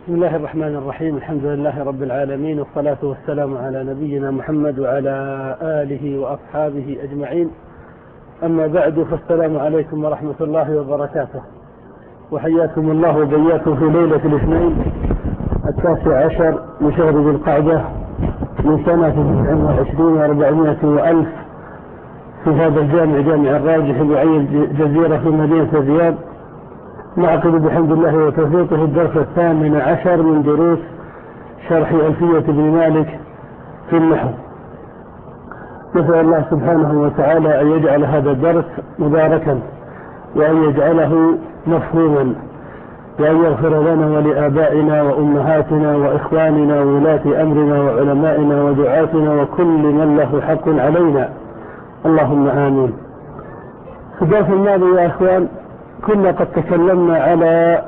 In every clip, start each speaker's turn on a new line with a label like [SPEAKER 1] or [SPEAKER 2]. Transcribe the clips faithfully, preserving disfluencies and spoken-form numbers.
[SPEAKER 1] بسم الله الرحمن الرحيم. الحمد لله رب العالمين، والصلاة والسلام على نبينا محمد وعلى آله وأصحابه أجمعين. أما بعد، فالسلام عليكم ورحمة الله وبركاته، وحياكم الله وبياكم في ليلة الاثنين التاسع عشر من شهر ذي القعدة من سنة تسع وعشرين وأربعمائة وألف في هذا الجامع، جامع الراجح بعين الجزيرة في مدينة الرياض. نعقد بحمد الله وتوفيقه الدرس الثامن عشر من دروس شرح ألفية بن مالك في النحو. نسأل الله سبحانه وتعالى أن يجعل هذا الدرس مباركا، وأن يجعله مفهوما، وأن يغفر لنا ولآبائنا وأمهاتنا وإخواننا وولاة أمرنا وعلمائنا ودعاتنا وكل من له حق علينا، اللهم آمين. في الدرس الماضي يا أخوان كنا قد تكلمنا على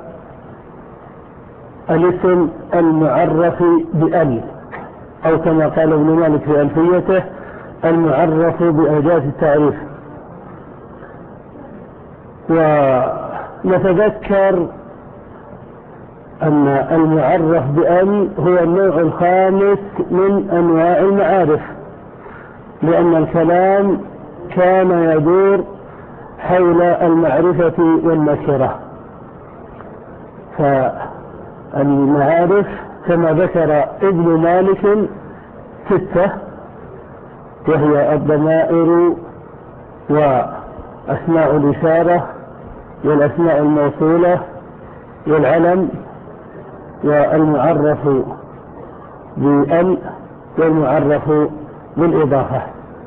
[SPEAKER 1] الاسم المعرف بأل، أو كما قال ابن مالك في ألفيته المعرف بأداة التعريف. ونتذكر أن المعرف بأل هو النوع الخامس من أنواع المعارف، لأن الكلام كان يدور حول المعرفة والنكرة. فالمعارف كما ذكر ابن مالك ستة، وهي الضمائر وأسماء الإشارة والأسماء الموصولة والعلم والمعرف بأل والمعرف بالإضافة.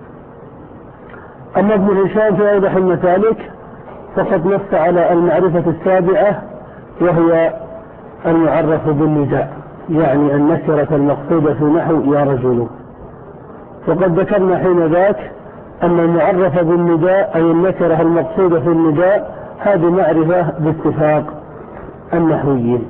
[SPEAKER 1] أما ابن هشام في أوضح المسالك فقد نص على المعرفة السابعة، وهي المعرف بالنداء، يعني النكرة المقصودة في نحو يا رجل. وقد ذكرنا حين ذاك أن المعرف بالنداء أي النكرة المقصودة في النداء هذه معرفة باتفاق النحويين.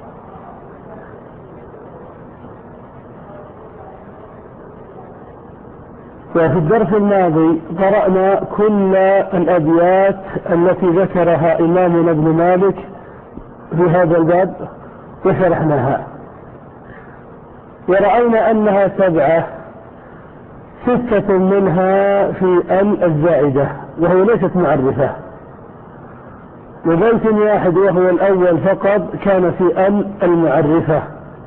[SPEAKER 1] وفي الدرس الماضي قرأنا كل الأبيات التي ذكرها إمامنا ابن مالك في هذا الباب وشرحناها، ورأينا أنها سبعة، ستة منها في أل الزائدة وهي ليست معرفة، وبيت واحد وهو الأول فقط كان في أل المعرفة.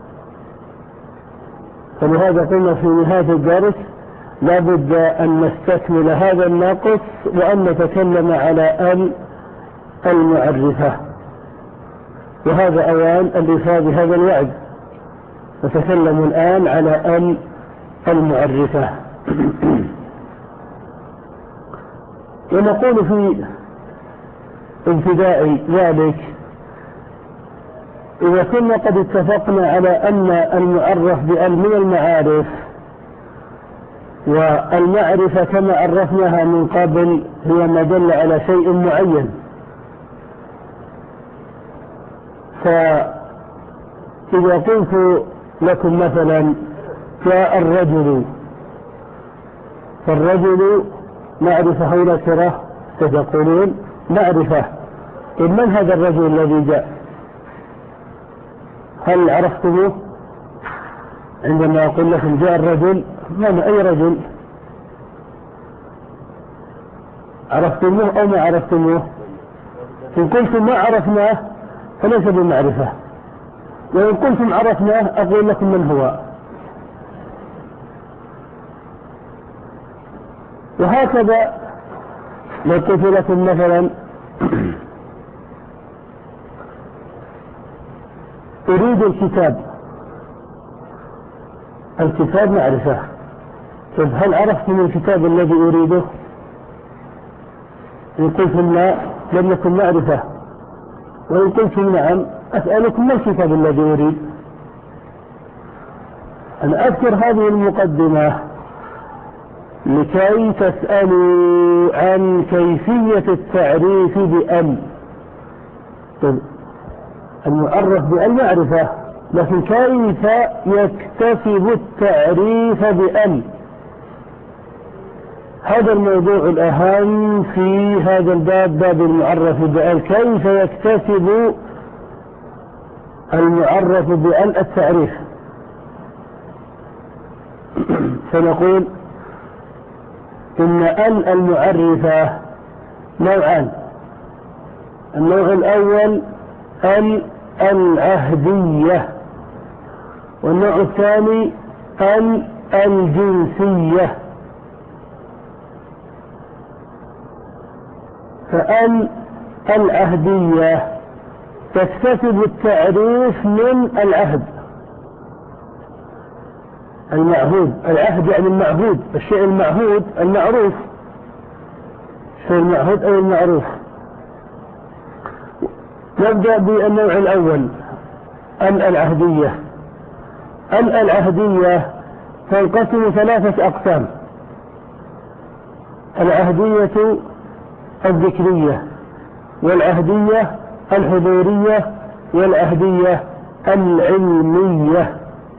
[SPEAKER 1] فلهذا قلنا في نهاية الدرس لا بد أن نستكمل هذا الناقص وأن نتكلم على أل المعرفة، وهذا أوان الإفاء بهذا الوعد. نتكلم الآن على أل المعرفة. ونقول في ابتداء ذلك إذا كنا قد اتفقنا على أن المعرف بأل من المعارف، والمعرفة كما عرفناها من قبل هي ما دل على شيء معين، فإذا قلت لكم مثلا جاء الرجل، فالرجل معرفة أو نكرة؟ ستقولون معرفة. من هذا الرجل الذي جاء؟ هل عرفتموه؟ عندما أقول لكم جاء الرجل، من أي رجل؟ عرفتموه أو ما عرفتموه؟ إن قلتم ما عرفناه فليس بمعرفة، وإن قلتم عرفناه أقول لكم من هو. وهكذا لو قلت لكم مثلا أريد الكتاب، الكتاب معرفة. طيب هل عرفتم الكتاب الذي أريده؟ إن قلتم لا لم يكن معرفة، وإن قلتم نعم أسألكم ما الكتاب الذي أريد. أنا أذكر هذه المقدمة لكي تسألوا عن كيفية التعريف بأل. طيب المعرف بأل معرفة، لكن كيف يكتسب التعريف بأل؟ هذا الموضوع الأهم في هذا الباب، باب المعرف بأل، كيف يكتسب المعرف بأل التعريف، فنقول إن أل المعرفة نوعان. النوع الأول أل العهدية، والنوع الثاني أل الجنسية. فأل العهدية تكتسب التعريف من العهد المعهود. العهد يعني المعهود، الشيء المعهود المعروف، الشيء المعهود أو المعروف. نبدأ بالنوع الأول أل العهدية. أل العهدية تنقسم ثلاثة أقسام: العهدية الذكرية، والعهدية الحضورية، والعهدية العلمية.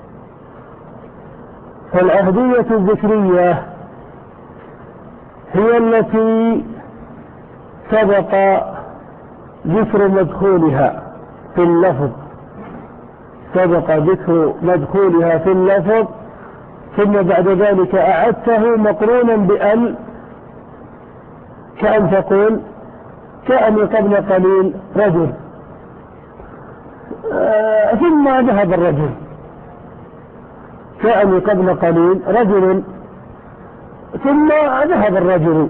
[SPEAKER 1] فالعهدية الذكرية هي التي سبق ذكر مدخولها في اللفظ، سبق ذكر مدخولها في اللفظ ثم بعد ذلك أعدته مقرونا بأل، كأن تقول كأن قبل قليل رجل آه ثم ذهب الرجل، كأن قبل قليل رجل ثم ذهب الرجل.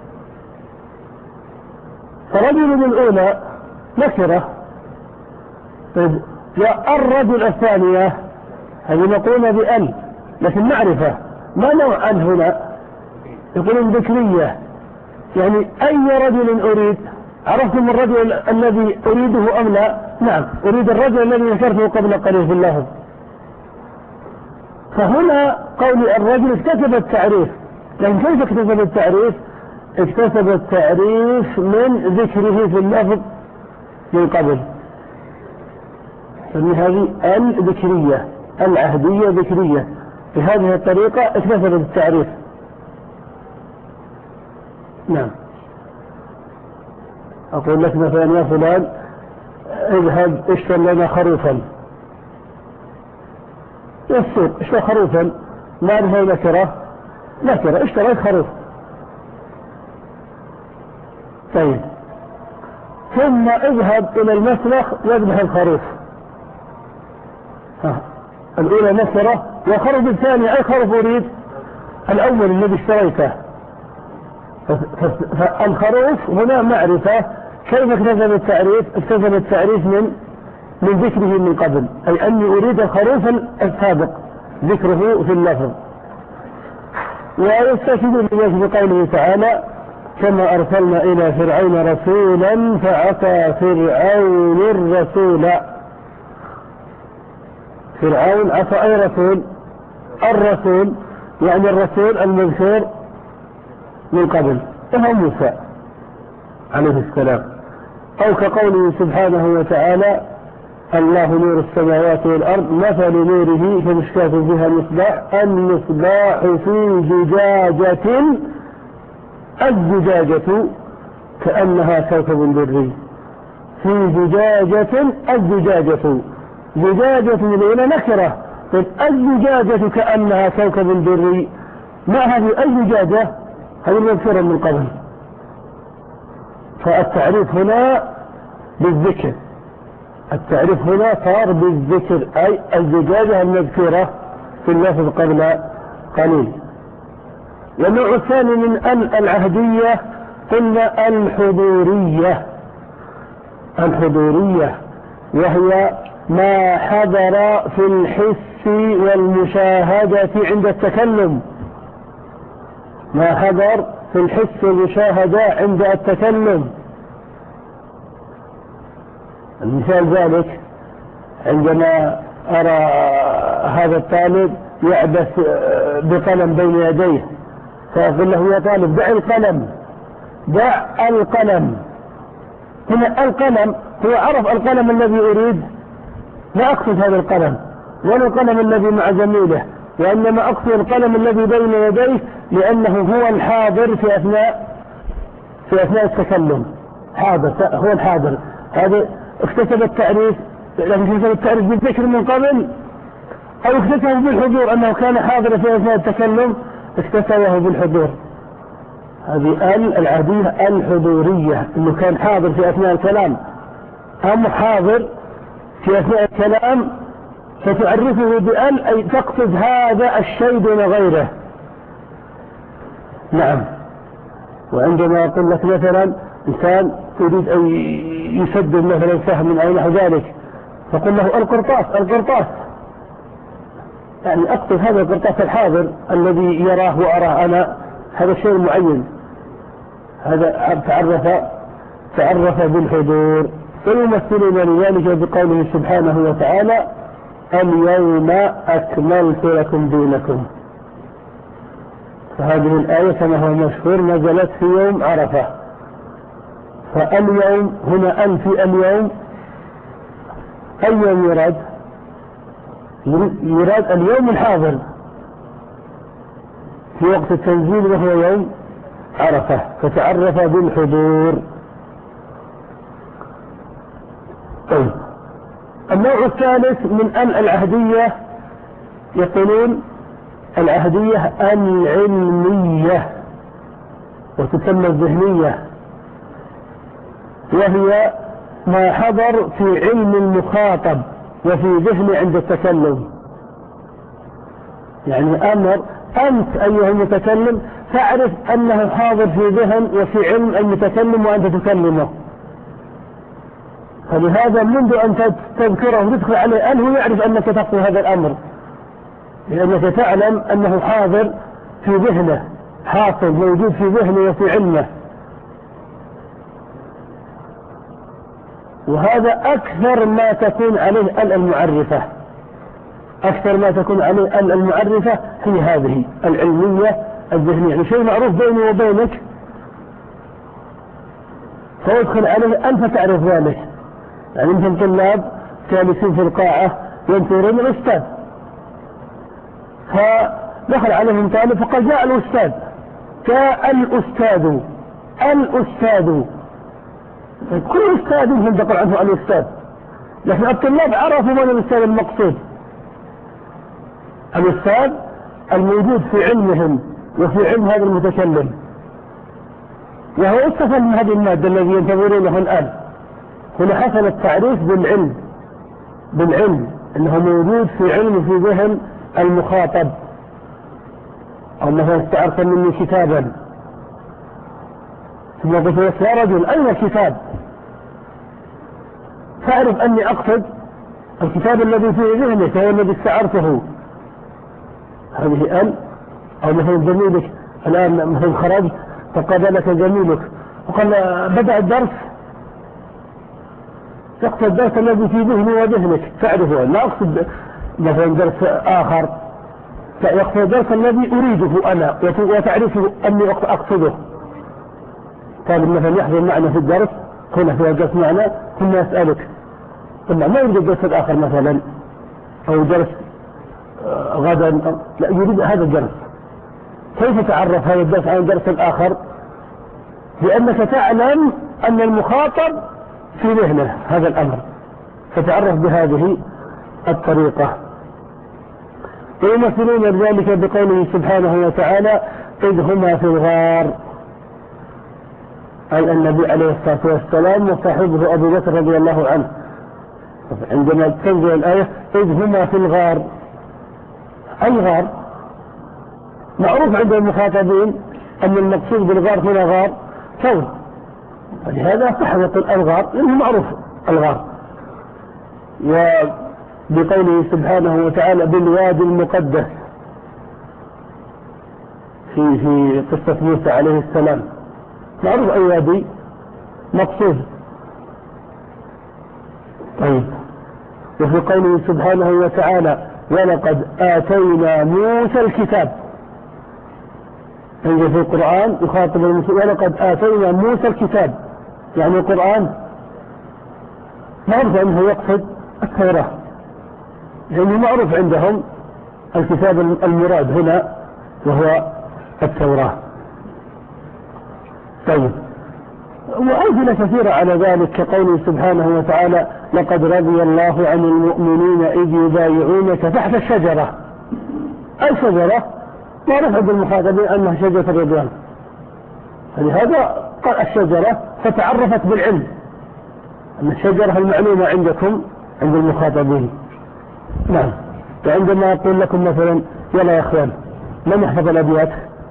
[SPEAKER 1] فرجل الأولى نكرة، والرجل الثانية هذه مقرونة بأل لكن معرفة. ما نوع أل هنا؟ يقولون ذكرية، يعني أي رجل أريد؟ عرفتم الرجل الذي أريده أم لا؟ نعم، أريد الرجل الذي ذكرته قبل قليل في اللفظ. فهنا قول الرجل اكتسب التعريف، لكن كيف اكتسب التعريف؟ اكتسب التعريف من ذكره في اللفظ من قبل. هذه الذكرية، العهدية ذكرية، بهذه الطريقة اكتسبت التعريف. نعم. أقول لك مثلا يا فلان اذهب اشتر لنا خروفا، يسوق اشتري خروفا، معرفة نكرة، نكرة اشتريت خروف. طيب ثم اذهب الى المسلخ واذبح الخروف. ها. الاولى نكرة، والخروف الثاني اي خروف اريد؟ الاول الذي اشتريته. فالخروف هنا معرفة. كيف اكتسب التعريف؟ اكتسب التعريف من من ذكره من قبل، اي اني اريد الخروف السابق ذكره في اللفظ. ويستشهد الناس بقوله تعالى: كما ارسلنا الى فرعون رسولا فعصى فرعون الرسول. فرعون عصى اي رسول؟ الرسول، يعني الرسول المذكور من قبل وهو موسى عليه السلام. او كقوله سبحانه وتعالى: الله نور السماوات والارض مثل نوره كمشكاة فيها مصباح، المصباح في زجاجة، الزجاجة كأنها كوكب دري. في زجاجة، الزجاجة، زجاجة الأولى نكرة، الزجاجة كأنها كوكب دري. ما هذه الزجاجة؟ هذه المذكورة من قبل. فالتعريف هنا بالذكر، التعريف هنا صار بالذكر، أي الزجاجة المذكورة في اللفظ قبل قليل. والنوع الثاني من العهدية قلنا الحضورية. الحضورية وهي ما حضر في الحس والمشاهدة عند التكلم، ما حضر في الحس والمشاهدة عند التكلم. المثال ذلك عندما أرى هذا الطالب يعبث بقلم بين يديه، فأقول له: يا طالب دع القلم، دع القلم. هنا القلم هو عرف القلم الذي أريد، لا أقصد هذا القلم ولا القلم الذي مع زميله، وإنما أقصد القلم الذي بين يديه، لأنه هو الحاضر في أثناء في أثناء التكلم، حاضر، هو الحاضر. هذا اكتسب التعريف لكن كيف التعريف بالذكر من قبل أو اكتسبه بالحضور أنه كان حاضرا في أثناء التكلم اكتسبه بالحضور. هذه ال العهدية الحضورية، أنه كان حاضر في أثناء الكلام أم حاضر في أثناء الكلام، فتعرفه بأل أي تقصد هذا الشيء دون غيره. نعم. وعندما أقول لك مثلا إنسان تريد أن يسدد مثلا سهم أو نحو ذلك، فقل له القرطاس القرطاس، يعني أقصد هذا القرطاس الحاضر الذي يراه وأراه أنا، هذا الشيء معين، هذا تعرف تعرف بالحضور. ويمثلون لذلك بقوله سبحانه وتعالى اليوم أكملت لكم دينكم. فهذه الآية كما هو مشهور نزلت في يوم عرفة. فاليوم هنا أن في اليوم أي يوم يراد؟ يراد اليوم الحاضر في وقت التنزيل وهو يوم عرفة، فتعرف بالحضور. طيب، النوع الثالث من أن العهدية يقولون العهدية العلمية وتسمى الذهنية، وهي ما حضر في علم المخاطب وفي ذهنه عند التكلم. يعني أمر أنت أيها المتكلم تعرف أنه حاضر في ذهن وفي علم المتكلم وأنت تكلمه، فلهذا منذ أن تذكره وتدخل عليه أن هو يعرف أنك تقصد هذا الأمر، لأنك تعلم أنه حاضر في ذهنه، حاصل موجود في ذهنه وفي علمه. وهذا أكثر ما تكون عليه المعرفة، أكثر ما تكون عليه المعرفة هي هذه العلمية الذهنية، يعني شيء معروف بيني وبينك فيدخل عليه أنت تعرف ذلك. يعني مثل طلاب جالسين في القاعة ينتظرون الأستاذ، فدخل عليهم طالب فقال جاء الأستاذ، جاء الأستاذ الأستاذ، كل أستاذ ينتقل عنه الأستاذ، لكن الطلاب عرفوا من الأستاذ المقصود، الأستاذ الموجود في علمهم وفي علم هذا المتكلم، وهو استفاد من هذه المادة الذي ينتظرونه الآن. هنا حصل التعريف بالعلم، بالعلم انه موجود في علم في ذهن المخاطب، او مثلا استعرت مني كتابا ثم قلت لك يا رجل اين الكتاب، تعرف اني اقصد الكتاب الذي في ذهنك هو الذي استعرته. هذه ال او مثلا زميلك الان مثلا خرجت فقابلك زميلك وقال بدأ الدرس، يقصد الدرس الذي في ذهني وذهنك تعرفه، لا أقصد مثلا درس آخر، لا يقصد الدرس الذي أريده أنا وتعرفه أني أقصده. طالب مثلا يحضر معنا في الدرس هنا في الدرس معنا ثم يسألك قلنا ما يريد الدرس الآخر مثلا أو درس غدا، لا يريد هذا الدرس. كيف تعرف هذا الدرس عن الدرس الآخر؟ لأنك تعلم أن المخاطب في ذهنه هذا الأمر، فتعرف بهذه الطريقة. ويمثلون ذلك بقوله سبحانه وتعالى إذ هما في الغار، أي النبي عليه الصلاة والسلام وصاحبه أبو بكر رضي الله عنه، عندما تنزل الآية إذ هما في الغار. الغار معروف عند المخاطبين أن المقصود بالغار هنا غار ثور، ولهذا صح يقول الغار لأنه معروف الغار. وبقوله سبحانه وتعالى بالوادي المقدس في في قصة موسى عليه السلام، معروف أي وادي مقصود. طيب، وفي قوله سبحانه وتعالى ولقد آتينا موسى الكتاب، عند في القرآن يخاطب المسلمين ولقد آتينا موسى الكتاب، يعني القرآن معروف أنه يقصد التوراة، يعني معروف عندهم الكتاب المراد هنا وهو التوراة. طيب، وأمثلة كثيرة على ذلك كقوله سبحانه وتعالى لقد رضي الله عن المؤمنين إذ يبايعونك تحت الشجرة. الشجرة معروف عند المخاطبين أنها شجرة الرضوان، فلهذا قال الشجرة فتعرفت بالعلم أن الشجرة المعلومة عندكم عند المخاطبين. نعم. وعندما أقول لكم مثلا يلا يا أخوان من يحفظ الأبيات؟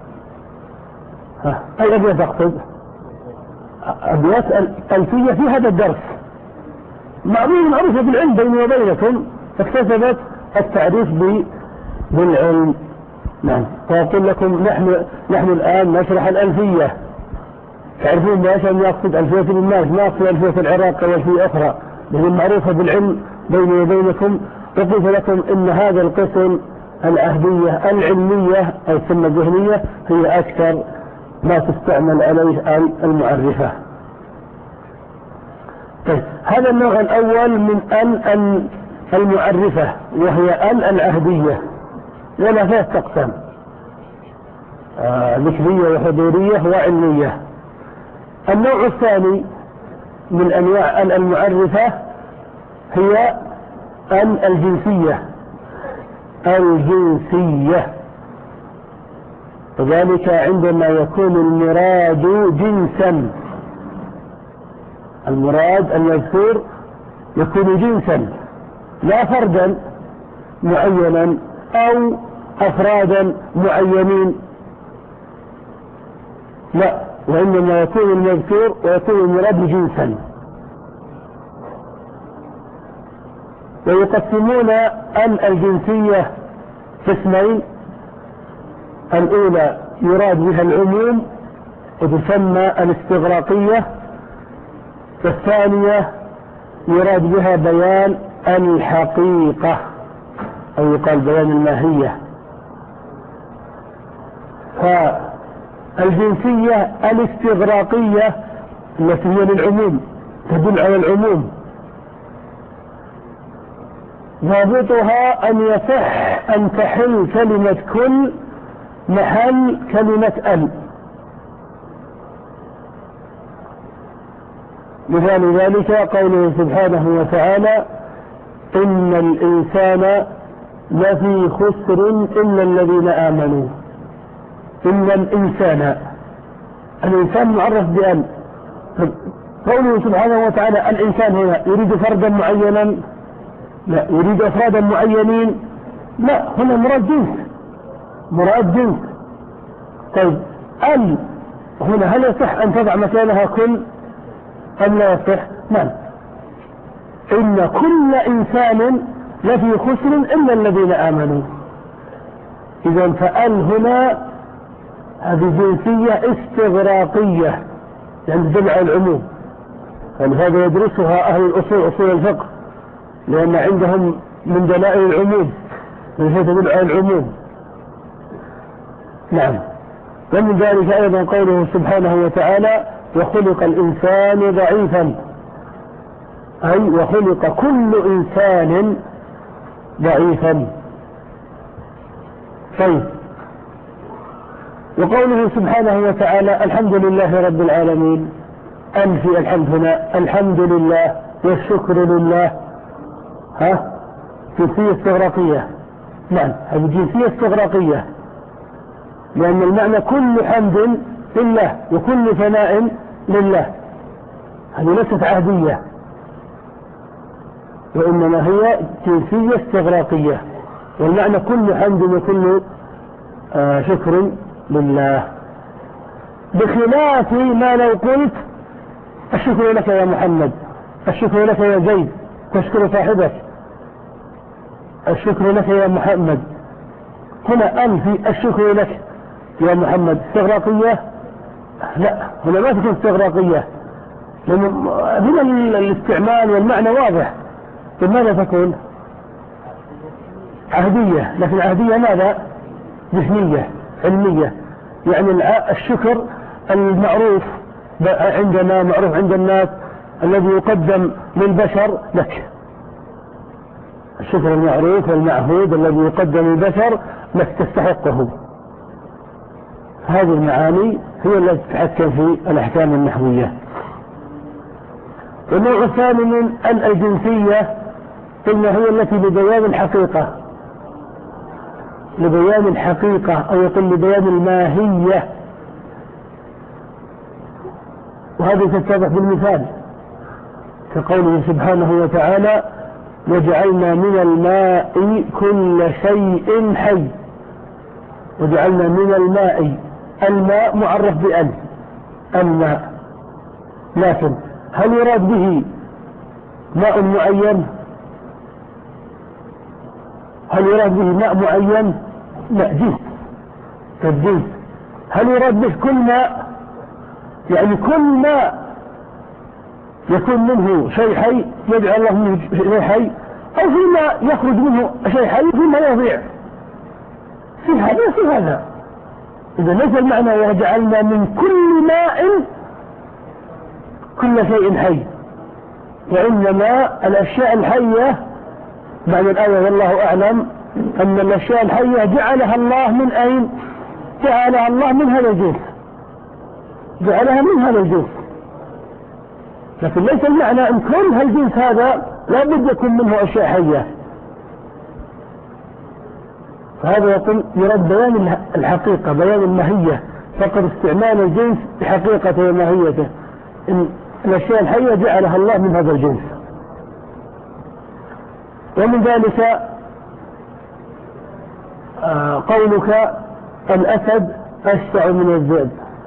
[SPEAKER 1] أي أبيات أقصد؟ أبيات ألفية في هذا الدرس معروفة معروفة بالعلم بيني وبينكم، فاكتسبت التعريف بالعلم. نعم. وأقول لكم نحن نحن الآن نشرح الألفية، تعرفون ليش أن يقصد ألفية الناس ما يقصد ألفية العراق أو ألفية أخرى، لأن معروفة بالعلم بيني وبينكم. وقلت لكم إن هذا القسم العهدية العلمية أو السنة الذهنية هي أكثر ما تستعمل عليه المعرفة. طيب هذا النوع الأول من ال المعرفة وهي ال العهدية، ولا فيها تقسم آه ذكرية وحضورية وعلمية. النوع الثاني من أنواع ال المعرفة هي ال الجنسية الجنسية وذلك عندما يكون المراد جنسا، المراد المذكور يكون جنسا لا فردا معينا أو أفرادا معينين، لا، وإنما يكون المذكور ويكون المراد جنسا. ويقسمون ال الجنسية قسمين: الأولى يراد بها العموم وتسمى الاستغراقية، والثانية يراد بها بيان الحقيقة أو يقال بيان الماهية. فالجنسية الاستغراقية التي هي للعموم تدل على العموم، ضابطها أن يصح أن تحل كلمة كل محل كلمة ال. مثال ذلك قوله سبحانه وتعالى إن الإنسان لفي خسر إلا الذين آمنوا. إن الإنسان، الإنسان معرف بأل. قوله سبحانه وتعالى الإنسان هنا يريد فردا معينا؟ لا. يريد أفرادا معينين؟ لا. هنا مراد جنس، مراد جنس. طيب ال هنا هل يصح أن تضع مكانها كل أم لا يصح؟ نعم. إن كل إنسان لفي خسر إلا الذين آمنوا. إذا فأل هنا هذه جنسية استغراقية يعني تدل على العموم، ولهذا يدرسها أهل الأصول أصول الفقه، لأن عندهم من دلائل العموم وهي تدل على العموم. نعم. ومن ذلك أيضا قوله سبحانه وتعالى وخلق الإنسان ضعيفا، أي وخلق كل إنسان ضعيفا. طيب وقوله سبحانه وتعالى الحمد لله رب العالمين، أنفي الحمد هنا الحمد لله والشكر لله، ها جنسية استغراقية. نعم هذه جنسية استغراقية، لأن المعنى كل حمد لله وكل ثناء لله، هذه ليست عهدية وإنما هي جنسية استغراقية، والمعنى كل حمد وكل آه شكر لله، بخلاف ما لو قلت الشكر لك يا محمد، الشكر لك يا زيد، تشكر صاحبك، الشكر لك يا محمد. هنا أنفي الشكر لك يا محمد استغراقية؟ لا، هنا ما تكون استغراقية، لأن هنا الاستعمال والمعنى واضح. لماذا تكون عهدية؟ لكن عهدية ماذا؟ ذهنية علمية، يعني الشكر المعروف عندنا معروف عند الناس الذي يقدم للبشر لك، الشكر المعروف والمعهود الذي يقدم للبشر لك تستحقه. هذه المعاني هي التي تتحكم في الأحكام النحوية. والنوع الثاني من الجنسية قلنا هي التي لبيان الحقيقة، لبيان الحقيقة أو يقول لبيان الماهية، وهذه تتضح بالمثال كقوله سبحانه وتعالى وجعلنا من الماء كل شيء حي. وجعلنا من الماء، الماء معرف بأل الماء، لكن هل يراد به ماء معين؟ هل يراد به ماء معين؟ لا، جنس كالجنس. هل يراد به كل ماء؟ يعني كل ماء يكون منه شيء حي يجعل الله منه شيء حي، أو في ماء يخرج منه شيء حي في مواضيع، في هذا في هذا. إذا ليس المعنى وجعلنا من كل ماء كل شيء حي، وإنما الأشياء الحية معنى الآية والله أعلم أن الأشياء الحية جعلها الله من أين؟ جعلها الله من هذا الجنس، جعلها من هذا الجنس. لكن ليس المعنى أن كل هالجنس هذا لا بد يكون منه أشياء حية. فهذا يقول يرد بيان الحقيقة، بيان الماهية، فقط استعمال الجنس بحقيقته وماهيته. إن الأشياء الحية جعلها الله من هذا الجنس. ومن ذلك آه قولك الأسد أشجع من الذئب،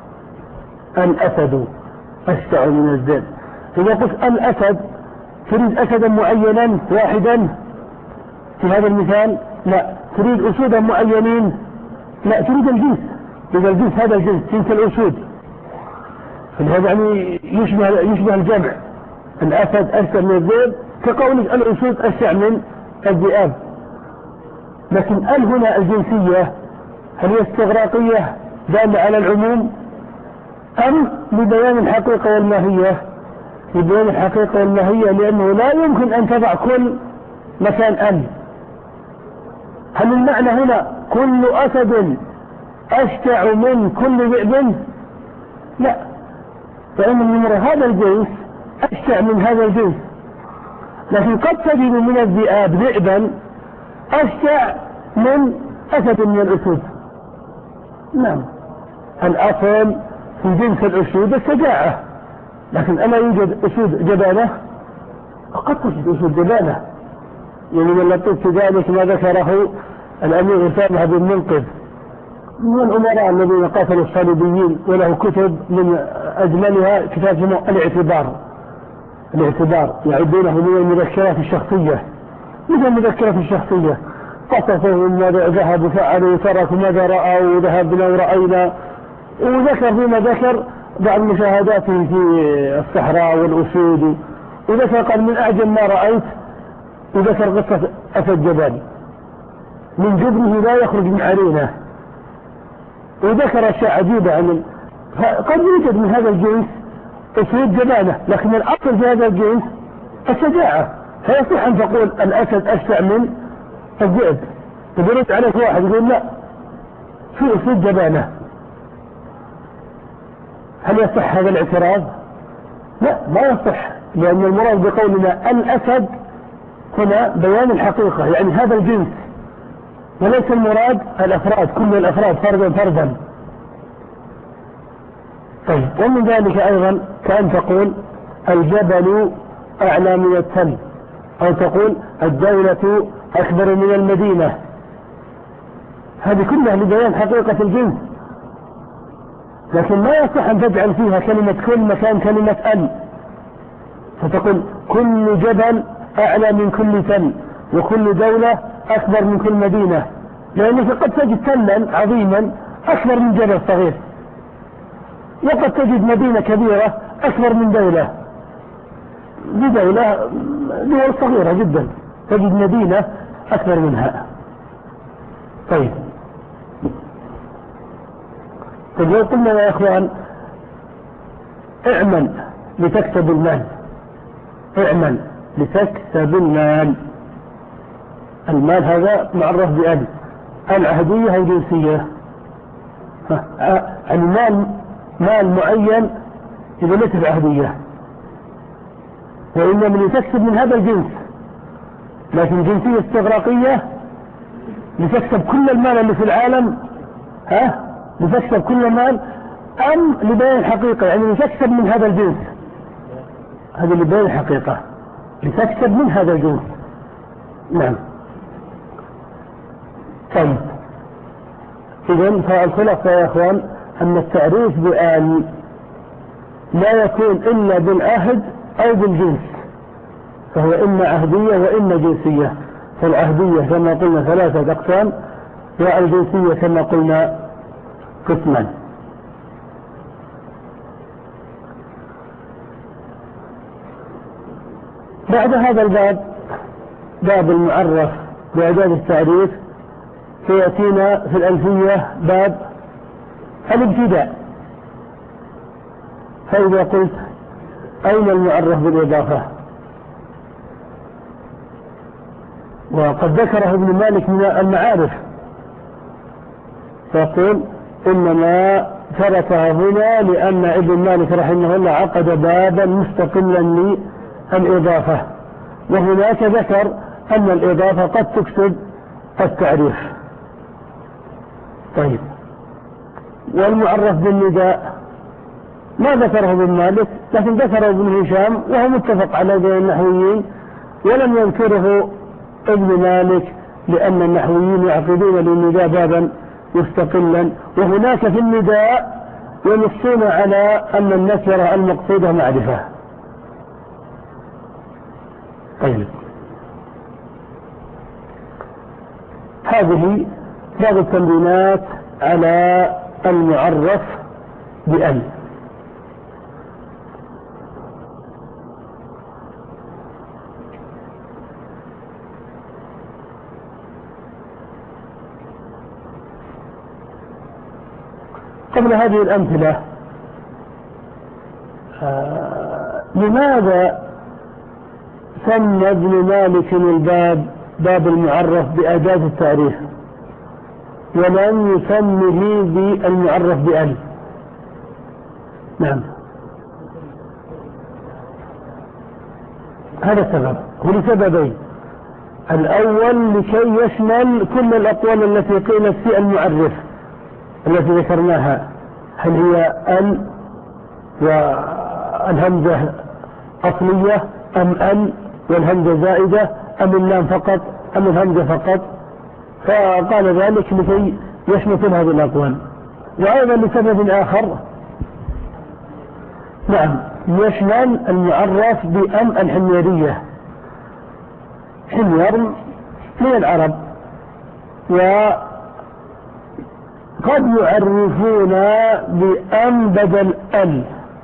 [SPEAKER 1] الأسد أشجع من الذئب. إذا قلت الأسد تريد أسدا معينا واحدا في هذا المثال؟ لا. تريد أسودا معينين؟ لا، تريد الجنس. إذا الجنس هذا الجنس جنس الأسود، فهذا يعني يشبه, يشبه الجمع. الأسد أشجع من الذئب كقولك الأسود أشجع من الذئاب. لكن ال هنا الجنسية هل هي استغراقية دالة على العموم أم لبيان الحقيقة والماهية؟ لبيان الحقيقة والماهية، لأنه لا يمكن أن تضع كل مكان ال. هل المعنى هنا كل أسد أشجع من كل ذئب؟ لا، فإن من هذا الجنس أشجع من هذا الجنس، لكن قد تجد من الذئاب ذئبا أشجع من أسد من الأسود. نعم، الأصل في جنس الأسود الشجاعة، لكن ألا يوجد أسود جبانة؟ قد تجد أسود جبانة. يعني من اللطيف في ذلك ما ذكره الأمير أسامة بن منقذ من الأمراء الذين قاتلوا الصليبيين، وله كتب من أجملها كتاب اسمه الاعتبار. الاعتبار يعدونه من المذكرات الشخصية، مثل المذكرات الشخصية، قصصوا ماذا ذهب وفعلوا وتركوا ماذا رأوا وذهبنا ورأينا، وذكر فيما ذكر بعض مشاهداته في الصحراء والأسود، وذكر قال من أعجب ما رأيت، وذكر قصة أسد جبل من جبنه لا يخرج من عرينه، وذكر أشياء عجيبة عن قد يوجد من هذا الجنس أسود جبانة، لكن الأصل في هذا الجنس الشجاعة. فيصح أن تقول الأسد أشجع من الذئب، يرد عليك واحد يقول لا في أسود جبانة، هل يصح هذا الاعتراض؟ لا، ما يصح، لأن المراد بقولنا الأسد هنا بيان الحقيقة، يعني هذا الجنس، وليس المراد الأفراد، كل الأفراد فردا فردا. طيب، ومن ذلك أيضا كأن تقول الجبل أعلى من التل، أو تقول الدولة أكبر من المدينة، هذه كلها لبيان حقيقة الجنس. لكن ما يصح أن تجعل فيها كلمة كل مكان كلمة ال، فتقول كل جبل أعلى من كل تل، وكل دولة أكبر من كل مدينة، لأنك قد تجد تلا عظيما أكبر من جبل صغير، وقد تجد مدينة كبيرة أكبر من دولة، بدولة دول صغيرة جدا تجد مدينة أكبر منها. طيب، طيب لو قلنا يا إخوان اعمل لتكسب المال، اعمل لتكسب المال، المال هذا معرف بأل، العهدية أو جنسية. المال مال معين إذا ليس بعهدية، وإنما لتكسب من هذا الجنس، لكن جنسية استغراقية لتكسب كل المال اللي في العالم، ها لتكسب كل المال، أم لبيان الحقيقة يعني لتكسب من هذا الجنس؟ هذا لبيان الحقيقة، لتكسب من هذا الجنس. نعم. طيب إذن فالخلاصة يا أخوان أن التعريف بآل لا يكون إلا بالعهد أو بالجنس، فهو إما عهدية وإما جنسية. فالعهدية كما قلنا ثلاثة أقسام، والجنسية كما قلنا قسمان. بعد هذا الباب، باب المعرف بأداة التعريف، سيأتينا في الألفية باب الابتداء. فإذا قلت أين المعرف بالإضافة؟ وقد ذكره ابن مالك من المعارف، فيقول إنما تركها هنا لأن ابن مالك رحمه الله عقد بابا مستقلا للإضافة، وهناك ذكر أن الإضافة قد تكسب التعريف. طيب، والمعرف بالنداء ما ذكره ابن مالك، لكن ذكره ابن هشام وهو متفق على بين النحويين، ولم ينكره ابن مالك لأن النحويين يعقدون للنداء بابا مستقلا، وهناك في النداء ينصون على أن النكرة المقصودة معرفة. طيب، هذه بعض التمرينات على المعرف بأل. قبل هذه الأمثلة، آه لماذا سمى ابن مالك الباب باب المعرف بأداة التعريف ولم يسمه بالمعرف بأل؟ نعم، هذا سبب، هو لسببين. الأول لكي يشمل كل الأقوال التي قيلت في المعرف التي ذكرناها، هل هي ال والهمزة أصلية أم ال والهمزة زائدة أم اللام فقط أم الهمزة فقط، فقال ذلك لكي يشمل كل هذه الأقوال. وأيضا لسبب آخر، نعم، يشمل المعرف بأم الحميرية، حمير من العرب، وقد يعرفون بأم بدل ال،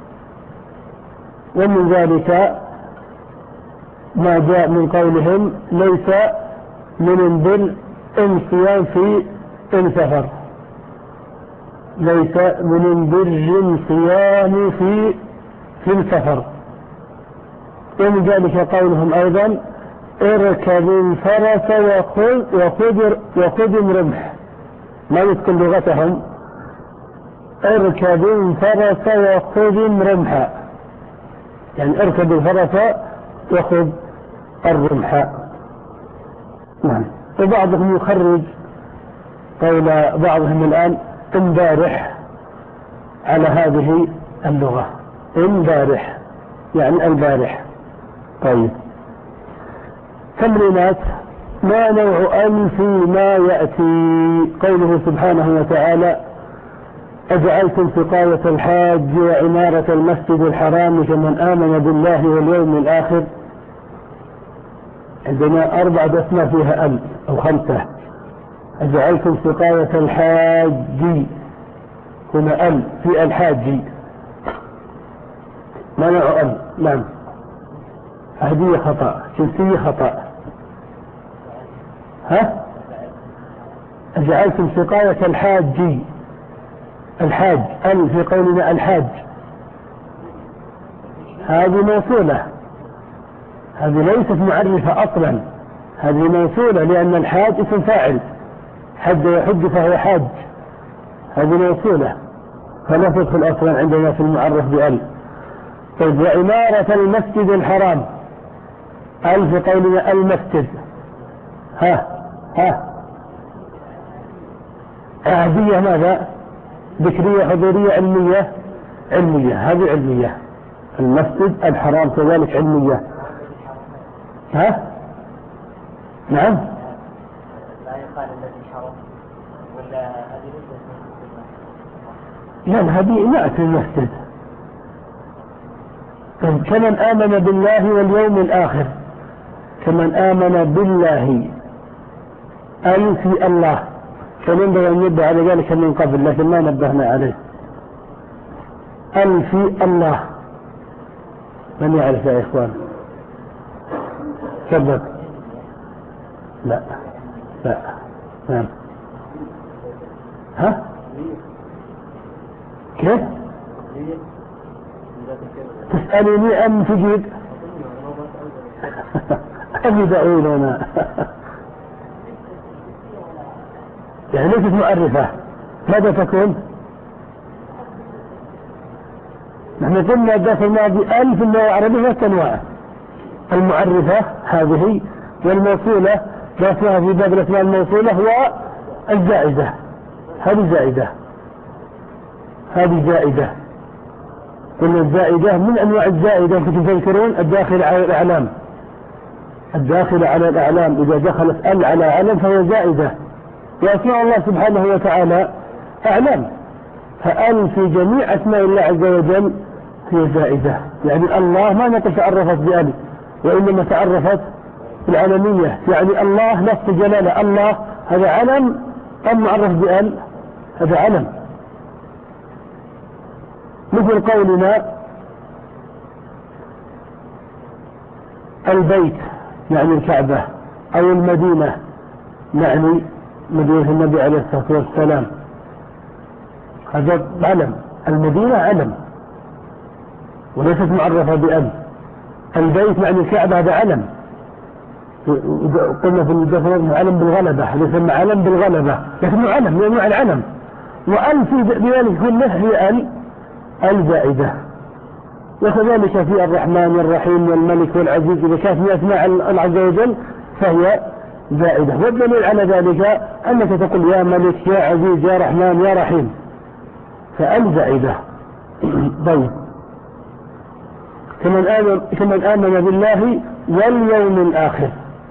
[SPEAKER 1] ومن ذلك ما جاء من قولهم ليس من بل إن صيام في إن سفر، ليس من برج صيام في في السفر. ومن ذلك قولهم أيضا اركب الفرس وخذ وخذ وخذ رمح، ما يذكر لغتهم، اركب الفرس وخذ رمحا، يعني اركب الفرس وخذ الرمح. نعم. وبعضهم يخرج قول بعضهم الآن امبارح على هذه اللغة، امبارح يعني البارح. طيب، تمرينات. ما نوع أن فيما يأتي؟ قوله سبحانه وتعالى أجعلتم سقاية الحاج وعمارة المسجد الحرام كمن آمن بالله واليوم الآخر. عندنا أربعة أسماء فيها أل أو خمسة. أجعلتم سقاية الحاج، هنا أل في الحاج، ما نوع أل؟ نعم، عهدية خطأ، جنسية خطأ. ها؟ أجعلتم سقاية الحاج، الحاج ال في قولنا الحاج، هذه موصولة، هذه ليست معرفة أصلا، هذه موصولة لأن الحاج اسم فاعل، حج يحج فهو حاج، هذه موصولة فلا تدخل أصلا عندنا في المعرف بأل. طيب، وعمارة المسجد الحرام، ال في قولنا المسجد. ها ها عهدية ماذا؟ ذكرية حضورية علمية؟ علمية، هذه علمية. المسجد الحرام كذلك علمية. ها نعم.
[SPEAKER 2] لا يقال الذي حرم ولا هذه
[SPEAKER 1] لا هذه نأتي المسجد كمن آمن بالله واليوم الآخر، كمن آمن بالله أي في الله، كان ينبغي أن ينبه على ذلك من قبل لكن ما نبهنا عليه. أي في الله، من يعرف يا إخوان؟ سبب لا لا نعم. ها كيف تسألني أم تجيب؟ أبي دعوننا يعني ليست معرفة. ماذا تكون؟ نحن قلنا الدرس الماضي ألف في اللغة العربية ثلاث أنواع: المعرفة هذه، والموصولة لا اسمها في باب الأسماء الموصولة، هو الزائدة. هذه زائدة، هذه زائدة. قلنا الزائدة من أنواع الزائدة كنتم تذكرون الداخل على الأعلام، الداخل على الأعلام إذا دخلت ال على علم فهي زائدة، وأسماء الله سبحانه وتعالى أعلام، فأل في جميع أسماء الله عز وجل هي زائدة. يعني الله ما نقول تعرفت بأل، وإنما تعرفت بالعلمية. يعني الله لفظ جلالة، الله هذا علم أم معرف بأل؟ هذا علم. مثل قولنا البيت يعني الكعبة، أو المدينة يعني مدينة النبي عليه الصلاة والسلام، هذا علم. المدينة علم وليست معرفة بأل. البيت يعني الكعبة هذا علم، قلنا في الدفن علم بالغلبة، هذا يسمى علم بالغلبة لكنه علم من أنواع العلم. وأل في ذلك كله هي أل الزائدة. وكذلك في الرحمن الرحيم والملك والعزيز إذا كانت من أسماء الله عز وجل فهي زائدة. والدليل على ذلك أنك تقول يا ملك يا عزيز يا رحمن يا رحيم، فأل زائدة. طيب كمن آمن, كمن آمن بالله واليوم الآخر،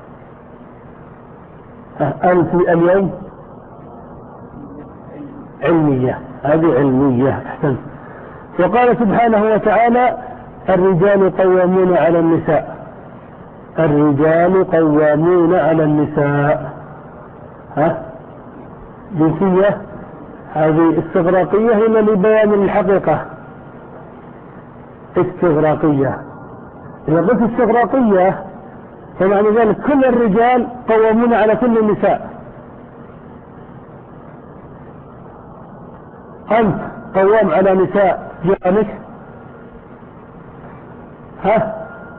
[SPEAKER 1] أل في اليوم علمية، هذه علمية. أحسن. وقال سبحانه وتعالى الرجال قوامون على النساء، الرجال قوامون على النساء. ها جنسية هذه استغراقية ولا لبيان الحقيقة؟ استغراقية. إذا قلت استغراقية فمعنى ذلك كل الرجال قوامون على كل النساء. أنت قوام على نساء جيرانك؟ ها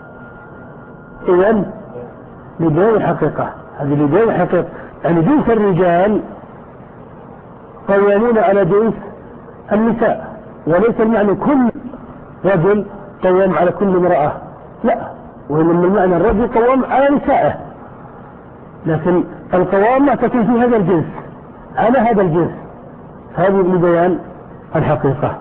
[SPEAKER 1] إذن لبيان الحقيقة، هذه لبيان الحقيقة. يعني جنس الرجال قوامون على جنس النساء، وليس المعنى كل رجل قوام على كل امرأة، لا، وإنما المعنى الرجل قوام على نسائه، لكن القوامة تكون في هذا الجنس على هذا الجنس، هذه لبيان الحقيقة.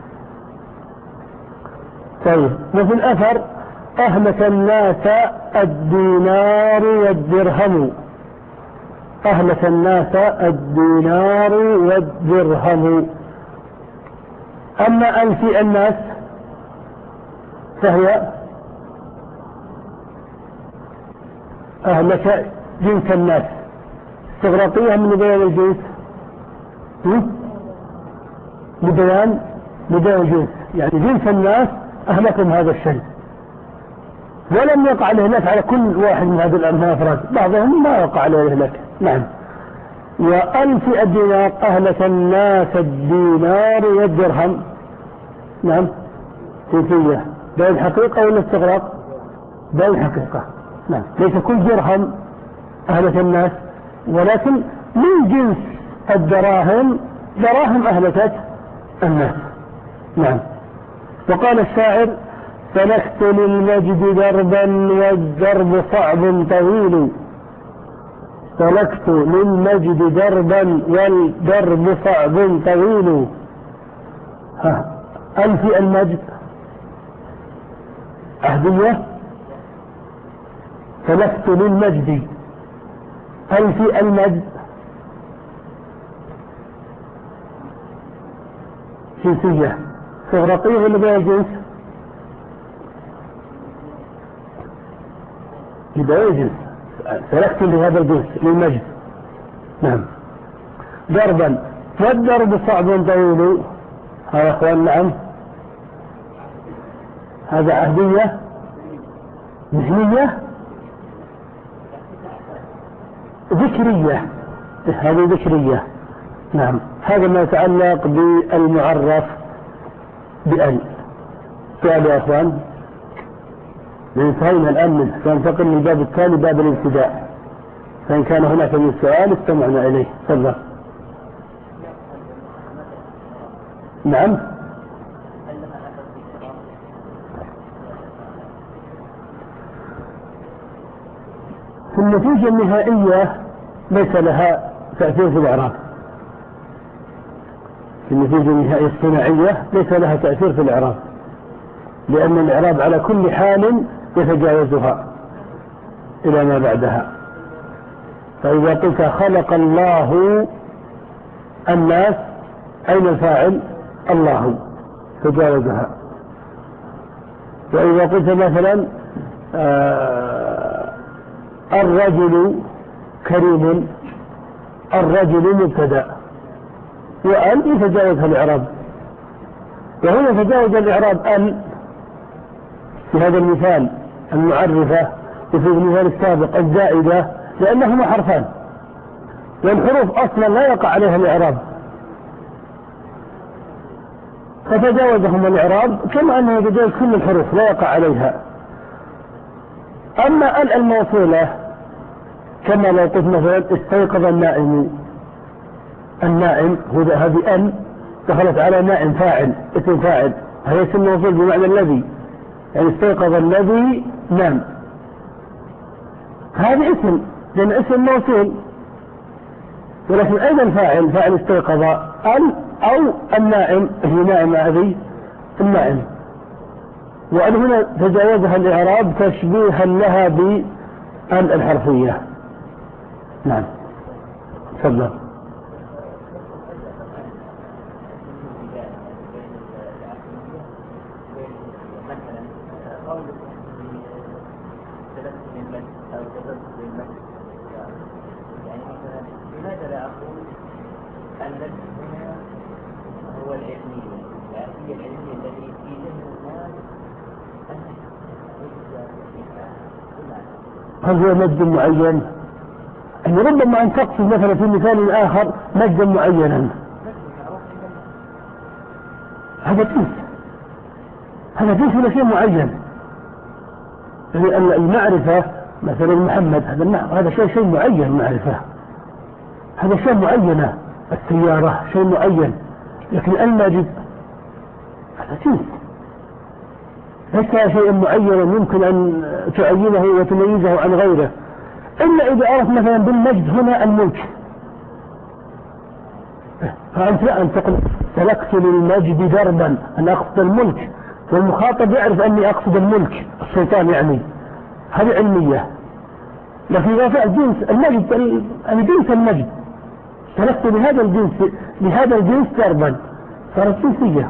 [SPEAKER 1] طيب وفي الأثر أهلك الناس الدينار والدرهم، أهلك الناس الدينار والدرهم. أما ألف الناس فهي أهلك جنس الناس، استغراقية من بيان الجنس، لبيان لبيان الجنس، يعني جنس الناس أهلكم هذا الشيء، ولم يقع الإهلاك على كل واحد من هذه الأفراد، بعضهم ما يقع عليه الإهلاك. نعم. وألف الدينار أهلك الناس الدينار والدرهم. نعم كيفية بين الحقيقة ولا استغراق؟ بين الحقيقة. نعم ليس كل درهم أهلك الناس، ولكن من جنس الدراهم دراهم أهلكت الناس. نعم. وقال الشاعر سلكت للمجد دربا والدرب صعب طويل. سلكت للمجد دربا والدرب صعب طويل. ها ألف المجد عهدية. سلكت للمجد ألف المجد جنسية صغرقية ولا بها الجنس؟ يبقى جنس. سلكت لهذا الجنس للمجد. نعم. دربا والدرب صعب طويل. ها يا اخوان. نعم. هذا عهدية مهنية ذكرية. هذه ذكرية. نعم. هذا ما يتعلق بالمعرف بأل. سؤال يا اخوان. انتهينا الآن منه، سننتقل للباب الثاني باب الابتداء، فإن كان هناك من سؤال استمعنا إليه. تفضل. نعم. في النتيجة النهائية ليس لها تأثير في الإعراب. في النتيجة النهائية الصناعية ليس لها تأثير في الإعراب، لأن الإعراب على كل حال يتجاوزها إلى ما بعدها. فإذا قلت خلق الله الناس، أين الفاعل؟ الله، تجاوزها. وإذا قلت مثلا آه الرجل كريم، الرجل مبتدأ، وأن يتجاوزها الإعراب. وهنا تجاوز الإعراب أن في هذا المثال المعرفة، وفي المثال السابق الزائدة، لأنهما حرفان، والحروف أصلا لا يقع عليها الإعراب، فتجاوزهما الإعراب كما أنه يتجاوز كل الحروف لا يقع عليها. أما ال الموصولة كما لو قلت مثلا استيقظ النائم، النائم هذه ال دخلت على نائم فاعل، اسم فاعل، هي اسم موصول بمعنى الذي، يعني استيقظ الذي نام، هذا اسم لأن اسم موصول. ولكن أين الفاعل؟ فاعل استيقظ ال أو النائم، هي نائمة هذه النائم، وأن هنا تجاوزها الإعراب تشبيها لها بال الحرفية. نعم. تفضل.
[SPEAKER 2] لماذا لا أقول الذي هنا هو العلمية، العلمية العلمية التي في ذهن الناس
[SPEAKER 1] هل هو مجد معين؟ أن ربما أن تقصد مثلا في مثال آخر مجدا معينا، هذا جنس، هذا جنس ولا شيء معين. يعني المعرفة مثلا محمد، هذا هذا شيء شيء معين، معرفة هذا شيء معينة، السيارة شيء معين، لكن المجد هذا جنس ليس شيء معين يمكن أن تعينه وتميزه عن غيره، إلا إذا أردت مثلا بالمجد هنا الملك، فأنت لا أن تقول سلكت للمجد دربا، أنا أقصد الملك، والمخاطب يعرف أني أقصد الملك السلطان، يعني هذه علمية. لكن إذا فعل جنس المجد، يعني جنس المجد، سلكت لهذا الجنس لهذا الجنس دربا، صارت جنسية.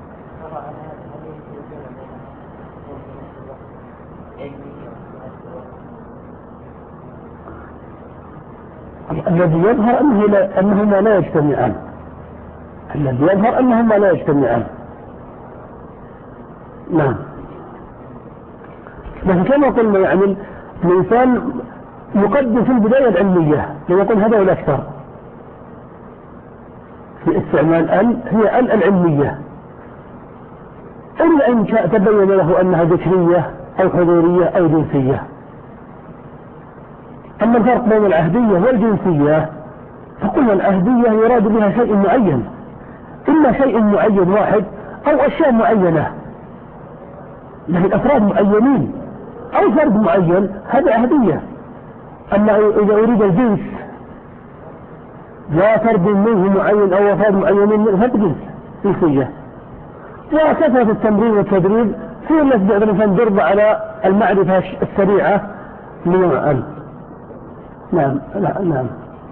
[SPEAKER 1] الذي يظهر أنه لا أنهما لا يجتمعان، الذي يظهر أنهما لا يجتمعان. نعم. لكن كما قلنا يعني الإنسان يقدم في البداية العلمية، ليقول هذا هو الأكثر في استعمال ال، هي ال العلمية، إلا إن تبين له أنها ذكرية أو حضورية أو جنسية. أما الفرق بين العهدية والجنسية، فقلنا العهدية يراد بها شيء معين، إما شيء معين واحد أو أشياء معينة، لكن أفراد معينين أو فرد معين هذا هدية. أما إذا أريد الجنس لا فرد منه معين أو فرد معين منه هذا جنس جنسية. وكثرة التمرين والتدريب هي التي تقدر الإنسان ضرب على المعرفة السريعة لنوع ألف. نعم لا نعم.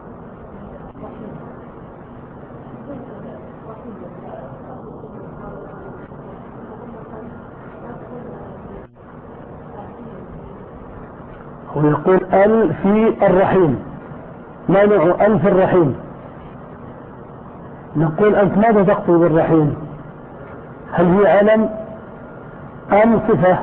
[SPEAKER 1] ويقول ال في الرحيم، ما نوع ال في الرحيم؟ نقول أنت ماذا تقصد بالرحيم؟ هل هي علم أم صفة؟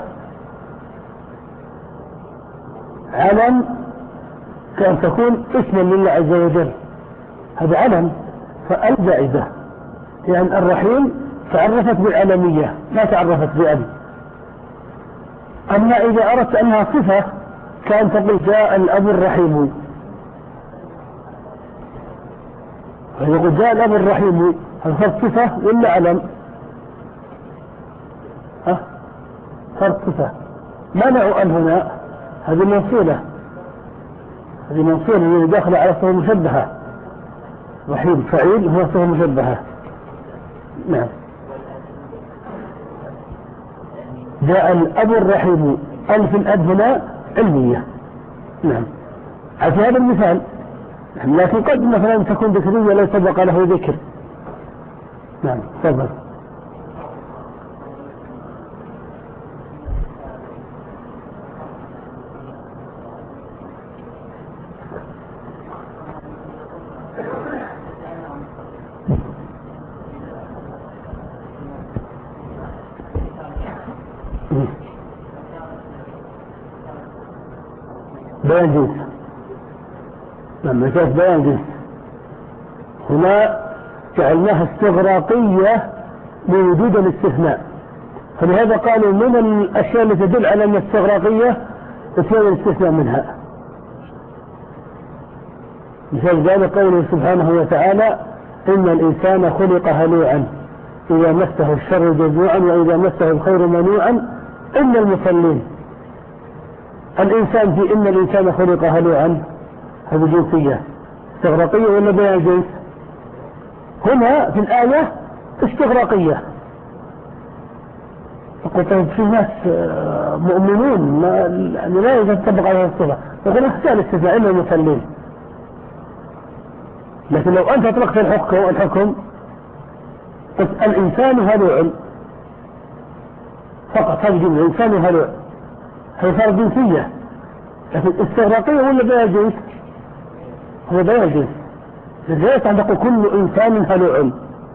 [SPEAKER 1] علم كأن تكون اسما لله عز وجل، هذا علم، فال زائدة، يعني الرحيم تعرفت بالعلمية ما تعرفت بأل. أما إذا أردت أنها صفة كان تقول جاء الأب الرحيم، فيقول جاء الأب الرحيم، هل صارت صفة ولا علم؟ ها صارت صفة. ما نوع أن هنا؟ هذه موصولة، هذه موصولة اللي داخلة على صفة مشبهة. رحيم فعيل هو صفة مشبهة. نعم. جاء الأب الرحيم، ألف الأب هنا علمية. نعم. في هذا المثال، لكن قد مثلا تكون ذكرية لو سبق له ذكر. نعم تفضل. بيان جنس. نعم مسألة بيان جنس هنا جعلناها استغراقية لوجود الاستثناء، فلهذا قالوا من الأشياء التي تدل على أن استغراقية تساوي الاستثناء منها. مثال ذلك قوله سبحانه وتعالى إن الإنسان خلق هلوعا إذا مسه الشر جزوعا وإذا مسه الخير منوعا إلا المصلين. الإنسان في إن الإنسان خلق هلوعا هذه جنسية استغراقية ولا بيان جنس؟ هنا في الآية استغراقية. قلت في ناس مؤمنون يعني لا يتطبق على الصفة، لكن اختار الاستثناء إلا المصلين. لكن لو أنت أطلقت الحكم الحكم قلت الإنسان هلوع فقط، هذا جنس الإنسان هلوع، هي صار جنسية. لكن استغراقية ولا بيان جنس؟ هو بيان جنس. لذلك عندك كل إنسان هلوع.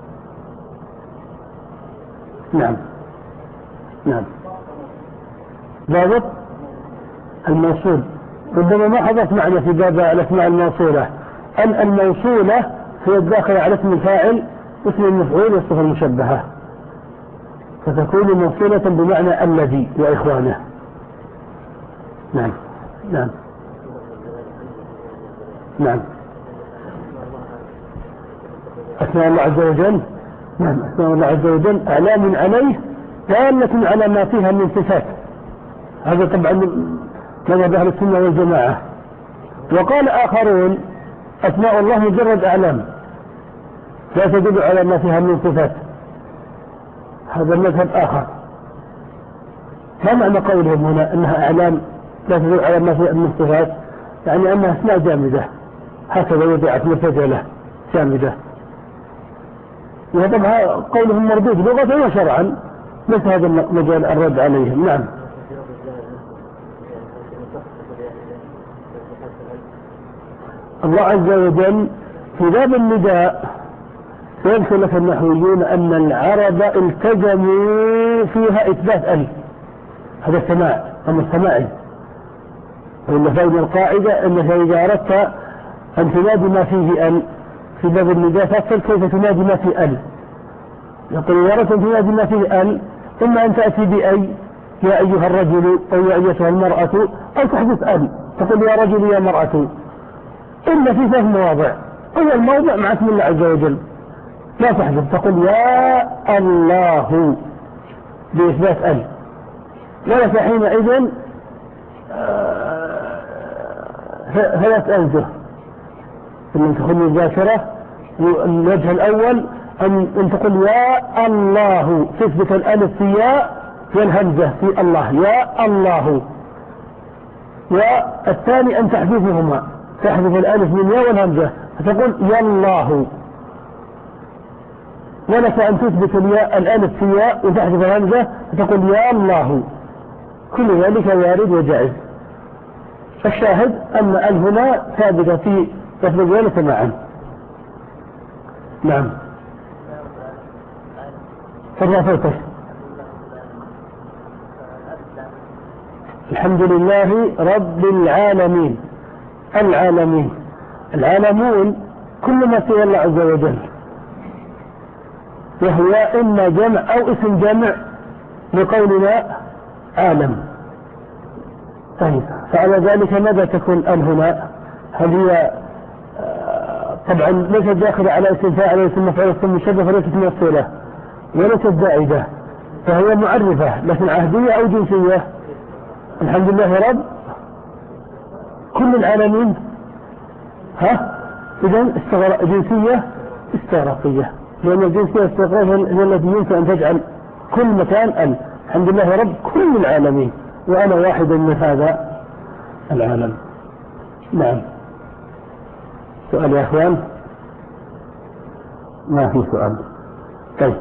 [SPEAKER 1] نعم نعم. ضابط الموصول ربما ما حضرت معنا في باب الأسماء الموصولة أن الموصولة هي الداخلة على اسم الفاعل اسم المفعول والصفة المشبهة، فتكون موصولة بمعنى الذي وإخوانه. نعم نعم نعم. أسماء الله عز وجل، نعم أسماء الله عز وجل أعلام عليه دالة على ما فيها من صفات، هذا طبعا مذهب أهل السنة والجماعة. وقال آخرون أسماء الله مجرد أعلام لا تدل على ما فيها من صفات، هذا المذهب آخر. ما معنى قولهم هنا أنها أعلام لا تدل على ما فيها من صفات؟ يعني أنها أسماء جامدة هكذا وضعت مرتجلة جامدة، وطبعا قولهم مردود لغة وشرعا، ليس هذا مجال الرد عليهم. نعم. الله عز وجل في باب النداء يذكر لك النحويون أن العرب التزموا فيها إثبات ال، هذا السماع أما السماعي، وإن فإن القاعدة أنك إذا أردت أن تنادي ما فيه ال في باب النداء فأصل كيف تنادي ما فيه ال. يقول إذا أردت أن تنادي ما فيه ال إما أن تأتي بأي يا أيها الرجل أو يا أيتها المرأة، أو تحدث ال تقول يا رجل يا مرأة، إلا في ثلاث مواضع. أول موضع مع اسم الله عز وجل لا تحدث، تقول يا الله بإثبات ال. ولك حينئذ ثلاث أوجه ثم تكون الذاكرة. الوجه الأول أن تقول يا الله، تثبت الألف في ياء والهمزة في الله، يا الله. والثاني أن تحذفهما، تحذف الألف من ياء والهمزة فتقول يا الله. ولك أن تثبت الياء الألف في ياء وتحذف الهمزة فتقول يا الله. كل ذلك وارد وجائز. الشاهد أن ال هنا ثابتة في لفظ ذلك معا. نعم. فرع صوتك. الحمد لله رب العالمين. العالمين، العالمون كل ما سوى الله عز وجل، وهو إما جمع أو اسم جمع لقولنا عالم. طيب، فعلى ذلك ماذا تكون ال هنا؟ هل هي طبعا ليست داخلة على اسم فاعل واسم مفعول واسم مشبه، فليست مؤثرة وليست زائدة، فهي معرفة، لكن عهدية أو جنسية. الحمد لله رب كل العالمين، ها إذن استغراق جنسية استغراقية، لأن الجنسية استغراقية هي التي يمكن أن تجعل كل مكان ال. الحمد لله رب كل العالمين، وأنا واحد من هذا العالم. نعم. سؤال يا أخوان؟ ما في سؤال. طيب،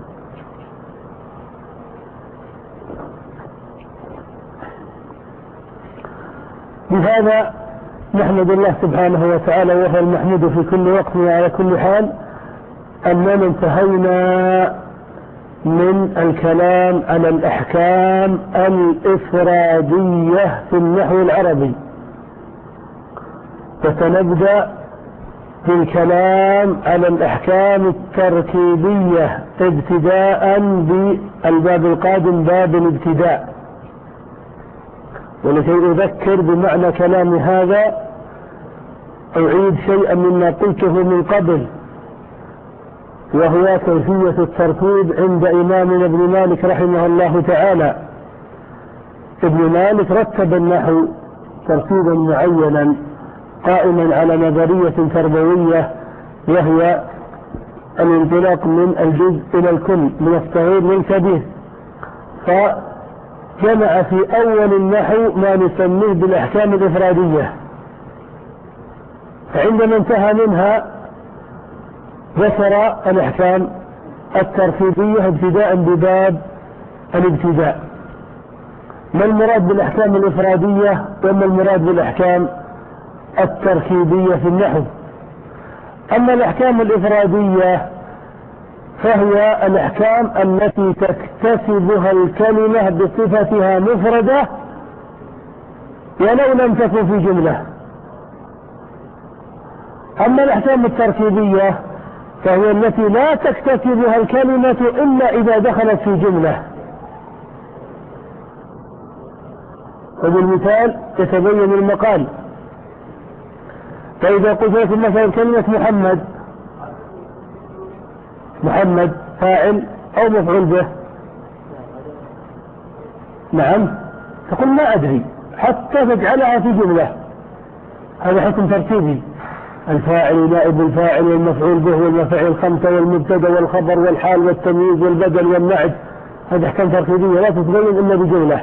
[SPEAKER 1] بهذا نحمد الله سبحانه وتعالى وهو المحمود في كل وقت وعلى كل حال أننا انتهينا من الكلام على الأحكام الإفرادية في النحو العربي، وسنبدأ بالكلام على الأحكام التركيبية ابتداء بالباب القادم، باب الابتداء. ولكي أذكر بمعنى كلام هذا أعيد شيئا مما قلته من قبل، وهو كيفية الترتيب عند إمامنا ابن مالك رحمه الله تعالى. ابن مالك رتب النحو ترتيبا معينا قائما على نظرية تربوية، وهي الانطلاق من الجزء إلى الكل، من الصغير للكبير. فجمع في أول النحو ما نسميه بالأحكام الإفرادية، فعندما انتهى منها ذكر الأحكام الترتيبية ابتداء بباب الابتداء. ما المراد بالأحكام الإفرادية وما المراد بالأحكام التركيبية في النحو؟ أما الأحكام الإفرادية فهي الأحكام التي تكتسبها الكلمة بصفتها مفردة ولو لم تكن في جملة. أما الأحكام التركيبية فهي التي لا تكتسبها الكلمة إلا إذا دخلت في جملة. وبالمثال يتبين المقال. فإذا قلت لكم مثلا كلمة محمد، محمد فاعل أو مفعول به؟ نعم، تقول ما أدري حتى تجعلها في جملة. هذا حكم ترتيبي، الفاعل نائب الفاعل والمفعول به والمفعول الخمسة والمبتدا والخبر والحال والتمييز والبدل والنعت، هذا أحكام ترتيبية لا تتبين إلا بجملة.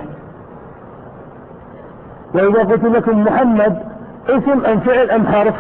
[SPEAKER 1] وإذا قلت لكم محمد اسم أم فعل أم حرف؟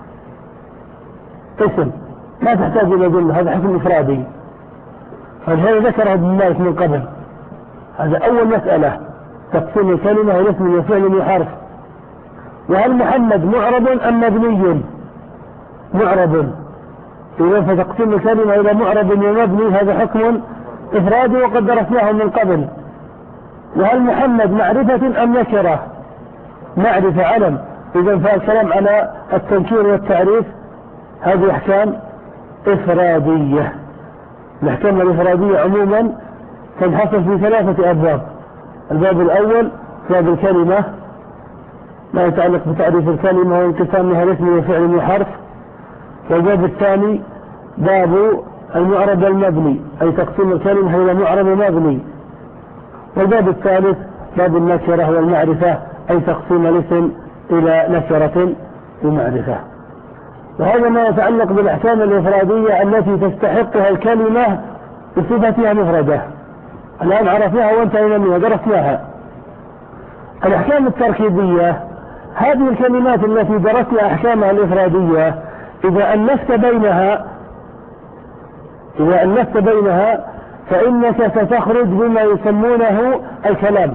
[SPEAKER 1] اسم، ما تحتاج إلى جملة، هذا حكم إفرادي. فهذا ذكره ابن مالك من قبل. هذا أول مسألة، تقسيم الكلمة إلى اسم وفعل وحرف. وهل محمد معرب أم مبني؟ معرب. إذا فتقسيم الكلمة إلى معرب ومبني هذا حكم إفرادي وقد درسناه من قبل. وهل محمد معرفة أم نكرة؟ معرفة، علم. إذا فالكلام على التنكير والتعريف هذه أحكام إفرادية. الأحكام الإفرادية عموما تنحصر في ثلاثة أبواب. الباب الأول باب الكلمة، ما يتعلق بتعريف الكلمة وانقسامها لاسم وفعل وحرف. والباب الثاني باب المعرب والمبني، أي تقسيم الكلمة إلى معرب ومبني. والباب الثالث باب النكرة والمعرفة، أي تقسيم الاسم إلى نكرة ومعرفة. وهذا ما يتعلق بالأحكام الإفرادية التي تستحقها الكلمة بصفتها مفردة. الآن عرفناها وانتهينا منها درسناها. الأحكام التركيبية هذه الكلمات التي درسنا أحكامها الإفرادية إذا أنست بينها إذا أنست بينها فإنك ستخرج بما يسمونه الكلام.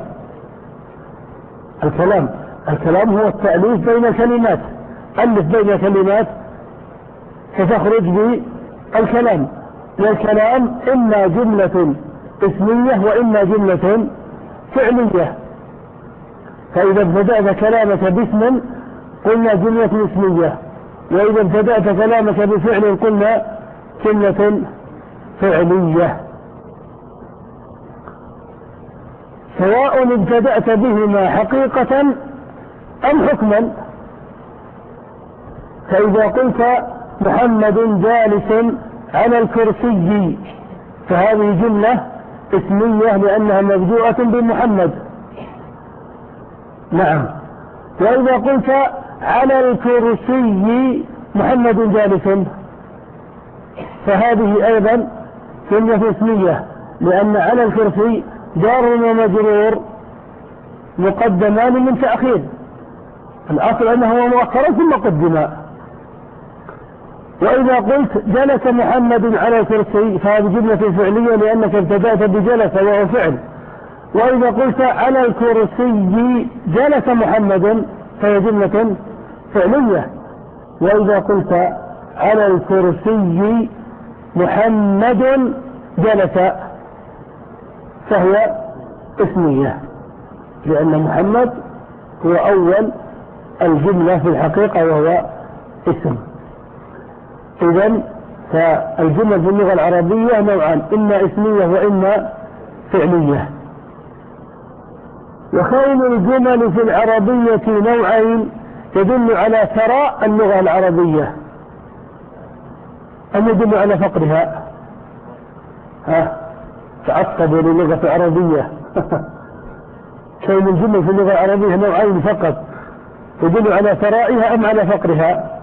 [SPEAKER 1] الكلام الكلام هو التأليف بين الكلمات. ألف بين كلمات ستخرج بالكلام، والكلام إما جملة اسمية وإما جملة فعلية. فإذا ابتدأت كلامك باسم قلنا جملة اسمية، وإذا ابتدأت كلامك بفعل قلنا جملة فعلية، سواء ابتدأت بهما حقيقة أم حكما. فإذا قلت محمد جالس على الكرسي فهذه جملة اسمية لأنها مبدوءة بمحمد. نعم. وإذا قلت على الكرسي محمد جالس فهذه أيضا جملة اسمية، لأن على الكرسي جار ومجرور مقدمان من تأخير، الأصل أنه مؤخر ثم قدم. وإذا قلت جلس محمد على الكرسي فهذه جملة فعلية لأنك ابتدأت بجلس وهو فعل. وإذا قلت على الكرسي جلس محمد فهي جملة فعلية. وإذا قلت على الكرسي محمد جلس فهي اسمية، لأن محمد هو أول الجملة في الحقيقة وهو اسم. إذن فالجمل في اللغة العربية نوعان، إما اسمية وإما فعلية. وكون الجمل في العربية نوعين يدل على ثراء اللغة العربية أم يدل على فقرها؟ ها تعصبوا للغة العربية. كون الجمل في اللغة العربية نوعين فقط يدل على ثرائها أم على فقرها؟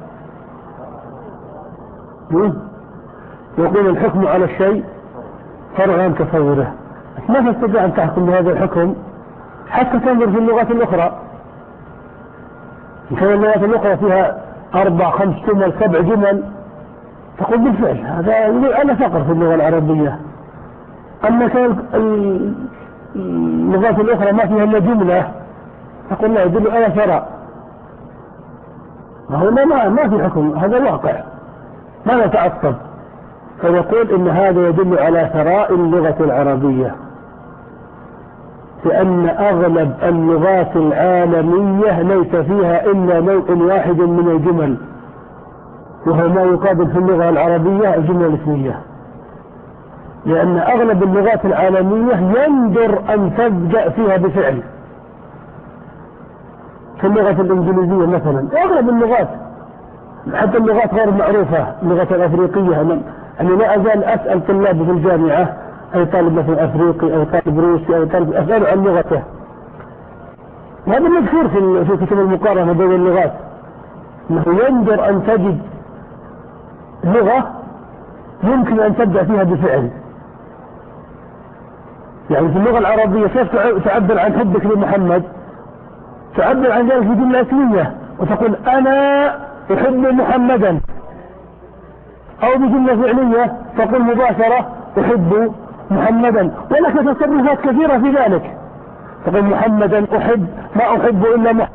[SPEAKER 1] يقول الحكم على الشيء فرع عن تصوره. ما تستطيع أن تحكم بهذا الحكم حتى تنظر في اللغات الأخرى. كان اللغات الأخرى فيها أربع خمس جمل سبع جمل تقول بالفعل هذا يدل على فقر في اللغة العربية. أما كان اللغات الأخرى ما فيها إلا جملة تقول لا يدل على ثراء. هنا ما ما في حكم، هذا واقع ما نتعصب. فيقول إن هذا يدل على ثراء اللغة العربية، لأن أغلب اللغات العالمية ليس فيها إلا نوع واحد من الجمل، وهو ما يقابل في اللغة العربية الجملة الاسمية. لأن أغلب اللغات العالمية يندر أن تبدأ فيها بفعل. في اللغة الإنجليزية مثلا أغلب اللغات حتى اللغات غير معروفة اللغة الأفريقية، أنا لا أزال أسأل طلاب في الجامعة أي طالب مثلا أفريقي أو طالب روسي أو طالب أسأل عن لغته. وهذا مذكور في في كتب المقارنة بين اللغات، أنه يندر أن تجد لغة يمكن أن تبدأ فيها بفعل. يعني في اللغة العربية كيف تعبر عن حبك لمحمد؟ تعبر عن ذلك بجملة اسمية وتقول أنا أحب محمدا، أو بجملة فعلية تقول مباشرة أحب محمدا. ولك تصرفات كثيرة في ذلك، تقول محمدا أحب ما أحب إلا محمد،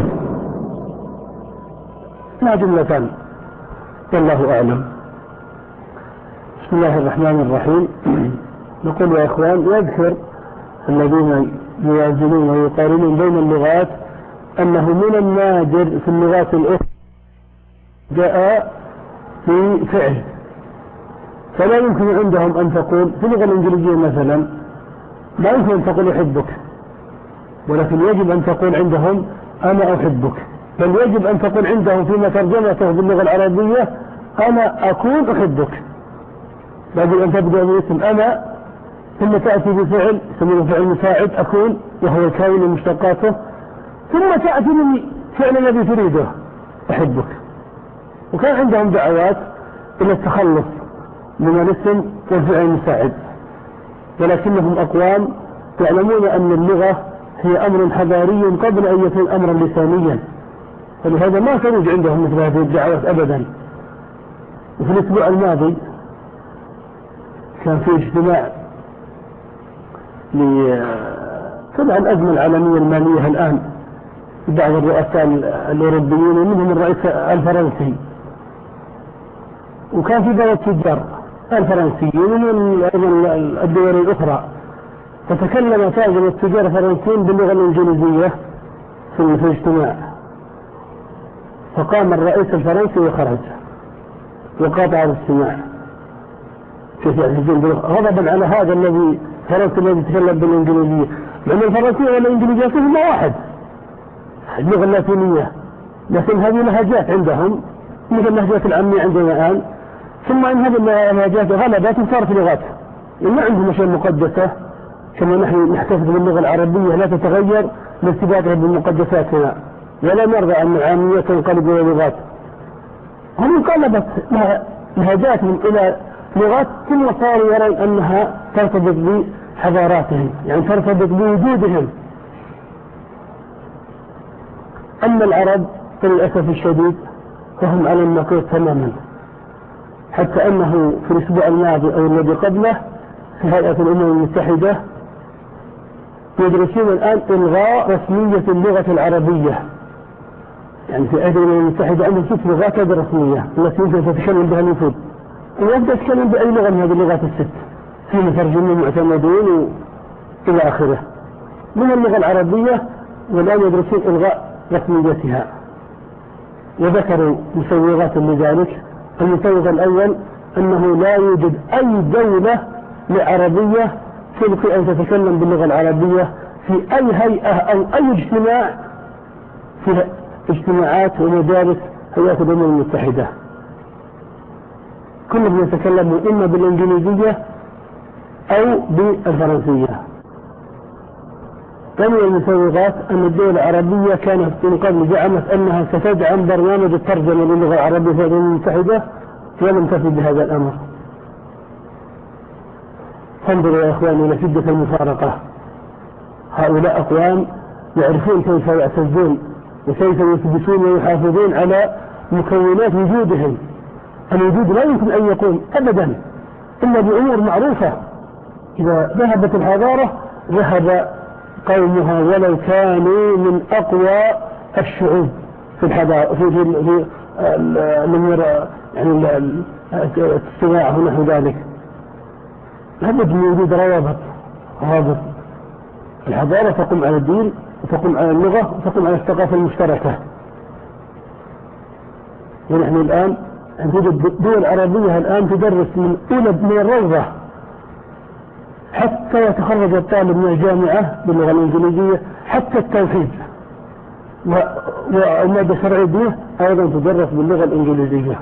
[SPEAKER 1] لا جملة. والله أعلم. بسم الله الرحمن الرحيم. نقول يا إخوان يذكر الذين يوازنون ويقارنون بين اللغات أنه من النادر في اللغات الأخرى جاء في فعل، فلا يمكن عندهم أن تقول في اللغة الإنجليزية مثلا لا يمكن أن تقول أحبك، ولكن يجب أن تقول عندهم أنا أحبك، بل يجب أن تقول عندهم فيما ترجمته باللغة العربية أنا أكون أحبك. يجب أن تبدأ باسم أنا ثم تأتي بفعل يسمونه فعل مساعد أكون وهو الكائن ومشتقاته، ثم تأتي بالفعل الذي تريده أحبك. وكان عندهم دعوات إلى التخلص من الاسم والفعل المساعد، ولكنهم أقوام يعلمون أن اللغة هي أمر حضاري قبل أن يكون أمرا لسانيا، فلهذا ما تروج عندهم مثل هذه الدعوات أبدا. وفي الأسبوع الماضي كان في اجتماع لتبع الأزمة العالمية المالية الآن بعض الرؤساء الأوروبيين ومنهم الرئيس الفرنسي، وكان في بعض التجار الفرنسيين ومن الدول الأخرى، فتكلم تاجر التجار الفرنسيين باللغة الإنجليزية في الاجتماع، فقام الرئيس الفرنسي وخرج وقاطع الاجتماع. كيف يحدثون غضبا على هذا الذي فرنسي الذي يتكلم بالإنجليزية، لأن الفرنسية والإنجليزية كلهما واحد، اللغة اللاتينية، لكن هذه لهجات عندهم مثل اللهجات العامية عندنا الآن، ثم إن هذه اللهجات غلبت وصارت لغات، ما عندهم أشياء مقدسة كما نحن نحتفظ باللغة العربية لا تتغير لارتباطها بمقدساتنا، ولا نرضى أن العامية تنقلب إلى لغات. هم انقلبت لهجاتهم إلى لغات، ثم صاروا يرون أنها ترتبط بحضاراتهم، يعني ترتبط بوجودهم. أما العرب للأسف الشديد فهم على النقيض تماما، حتى أنه في الأسبوع الماضي أو الذي قبله في هيئة الأمم المتحدة يدرسون الآن إلغاء رسمية اللغة العربية. يعني في هيئة الأمم المتحدة عندهم ست لغات رسمية التي يمكن تتكلم بها الوفود، ويبدأ يتكلم بأي لغة من هذه اللغات الست، في مترجمين معتمدين إلى آخره من اللغة العربية، والآن يدرسون إلغاء رسميتها. وذكروا مسوغات لذلك. المسوغ الأول أنه لا يوجد أي دولة عربية تلقي أن تتكلم باللغة العربية في أي هيئة أو أي اجتماع في اجتماعات ومجالس هيئة الأمم المتحدة، كلهم يتكلموا إما بالإنجليزية أو بالفرنسية. ثاني المسوغات أن الدول العربية كانت من قبل زعمت أنها ستدعم برنامج الترجمة للغة العربية في الأمم المتحدة، ولم تفي بهذا الأمر. فانظروا يا إخواني إلى شدة المفارقة. هؤلاء أقوام يعرفون كيف يعتزون وكيف يثبتون ويحافظون على مكونات وجودهم. الوجود لا يمكن أن يقوم أبدا إلا بأمور معروفة. إذا ذهبت الحضارة ذهب قومها ولو كانوا من أقوى الشعوب في الحضارة في في الأمور يعني الصناعة ونحو ذلك. لابد من وجود روابط روابط الحضارة تقوم على الدين وتقوم على اللغة وتقوم على الثقافة المشتركة. ونحن الآن توجد دول عربية الآن تدرس من أولى من الروضة حتى يتخرج الطالب من الجامعة باللغة الإنجليزية، حتى التوحيد والمادة الشرعية دي أيضا تدرس باللغة الإنجليزية.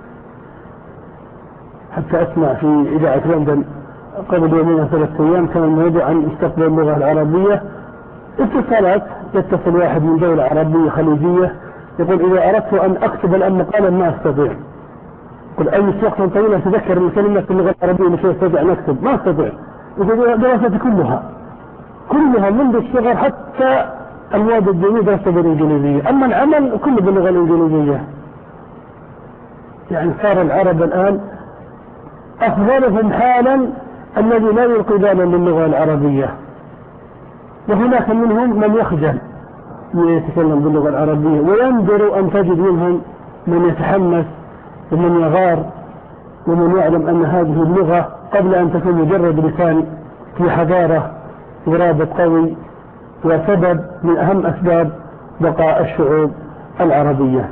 [SPEAKER 1] حتى أسمع في إذاعة لندن قبل يومين ثلاثة أيام كان الموضوع عن مستقبل اللغة العربية. اتصالات يتصل واحد من دولة عربية خليجية يقول إذا أردت أن أكتب الآن مقالا ما أستطيع. يقول أي وقتا طويلا أتذكر الكلمات في اللغة العربية مش أستطيع أن أكتب، ما أستطيع. يقول دراستي كلها كلها منذ الصغر حتى المواد الدينية درستها بالإنجليزية، أما العمل كله باللغة الإنجليزية. يعني صار العرب الآن أفضلهم حالا الذي لا يلقي بالا للغة العربية، وهناك منهم من يخجل من يتكلم باللغة العربية، وينظر أن تجد منهم من يتحمس ومن يغار ومن يعلم أن هذه اللغة قبل أن تكون مجرد لسان في حضارة ورابط قوي وسبب من أهم أسباب بقاء الشعوب العربية.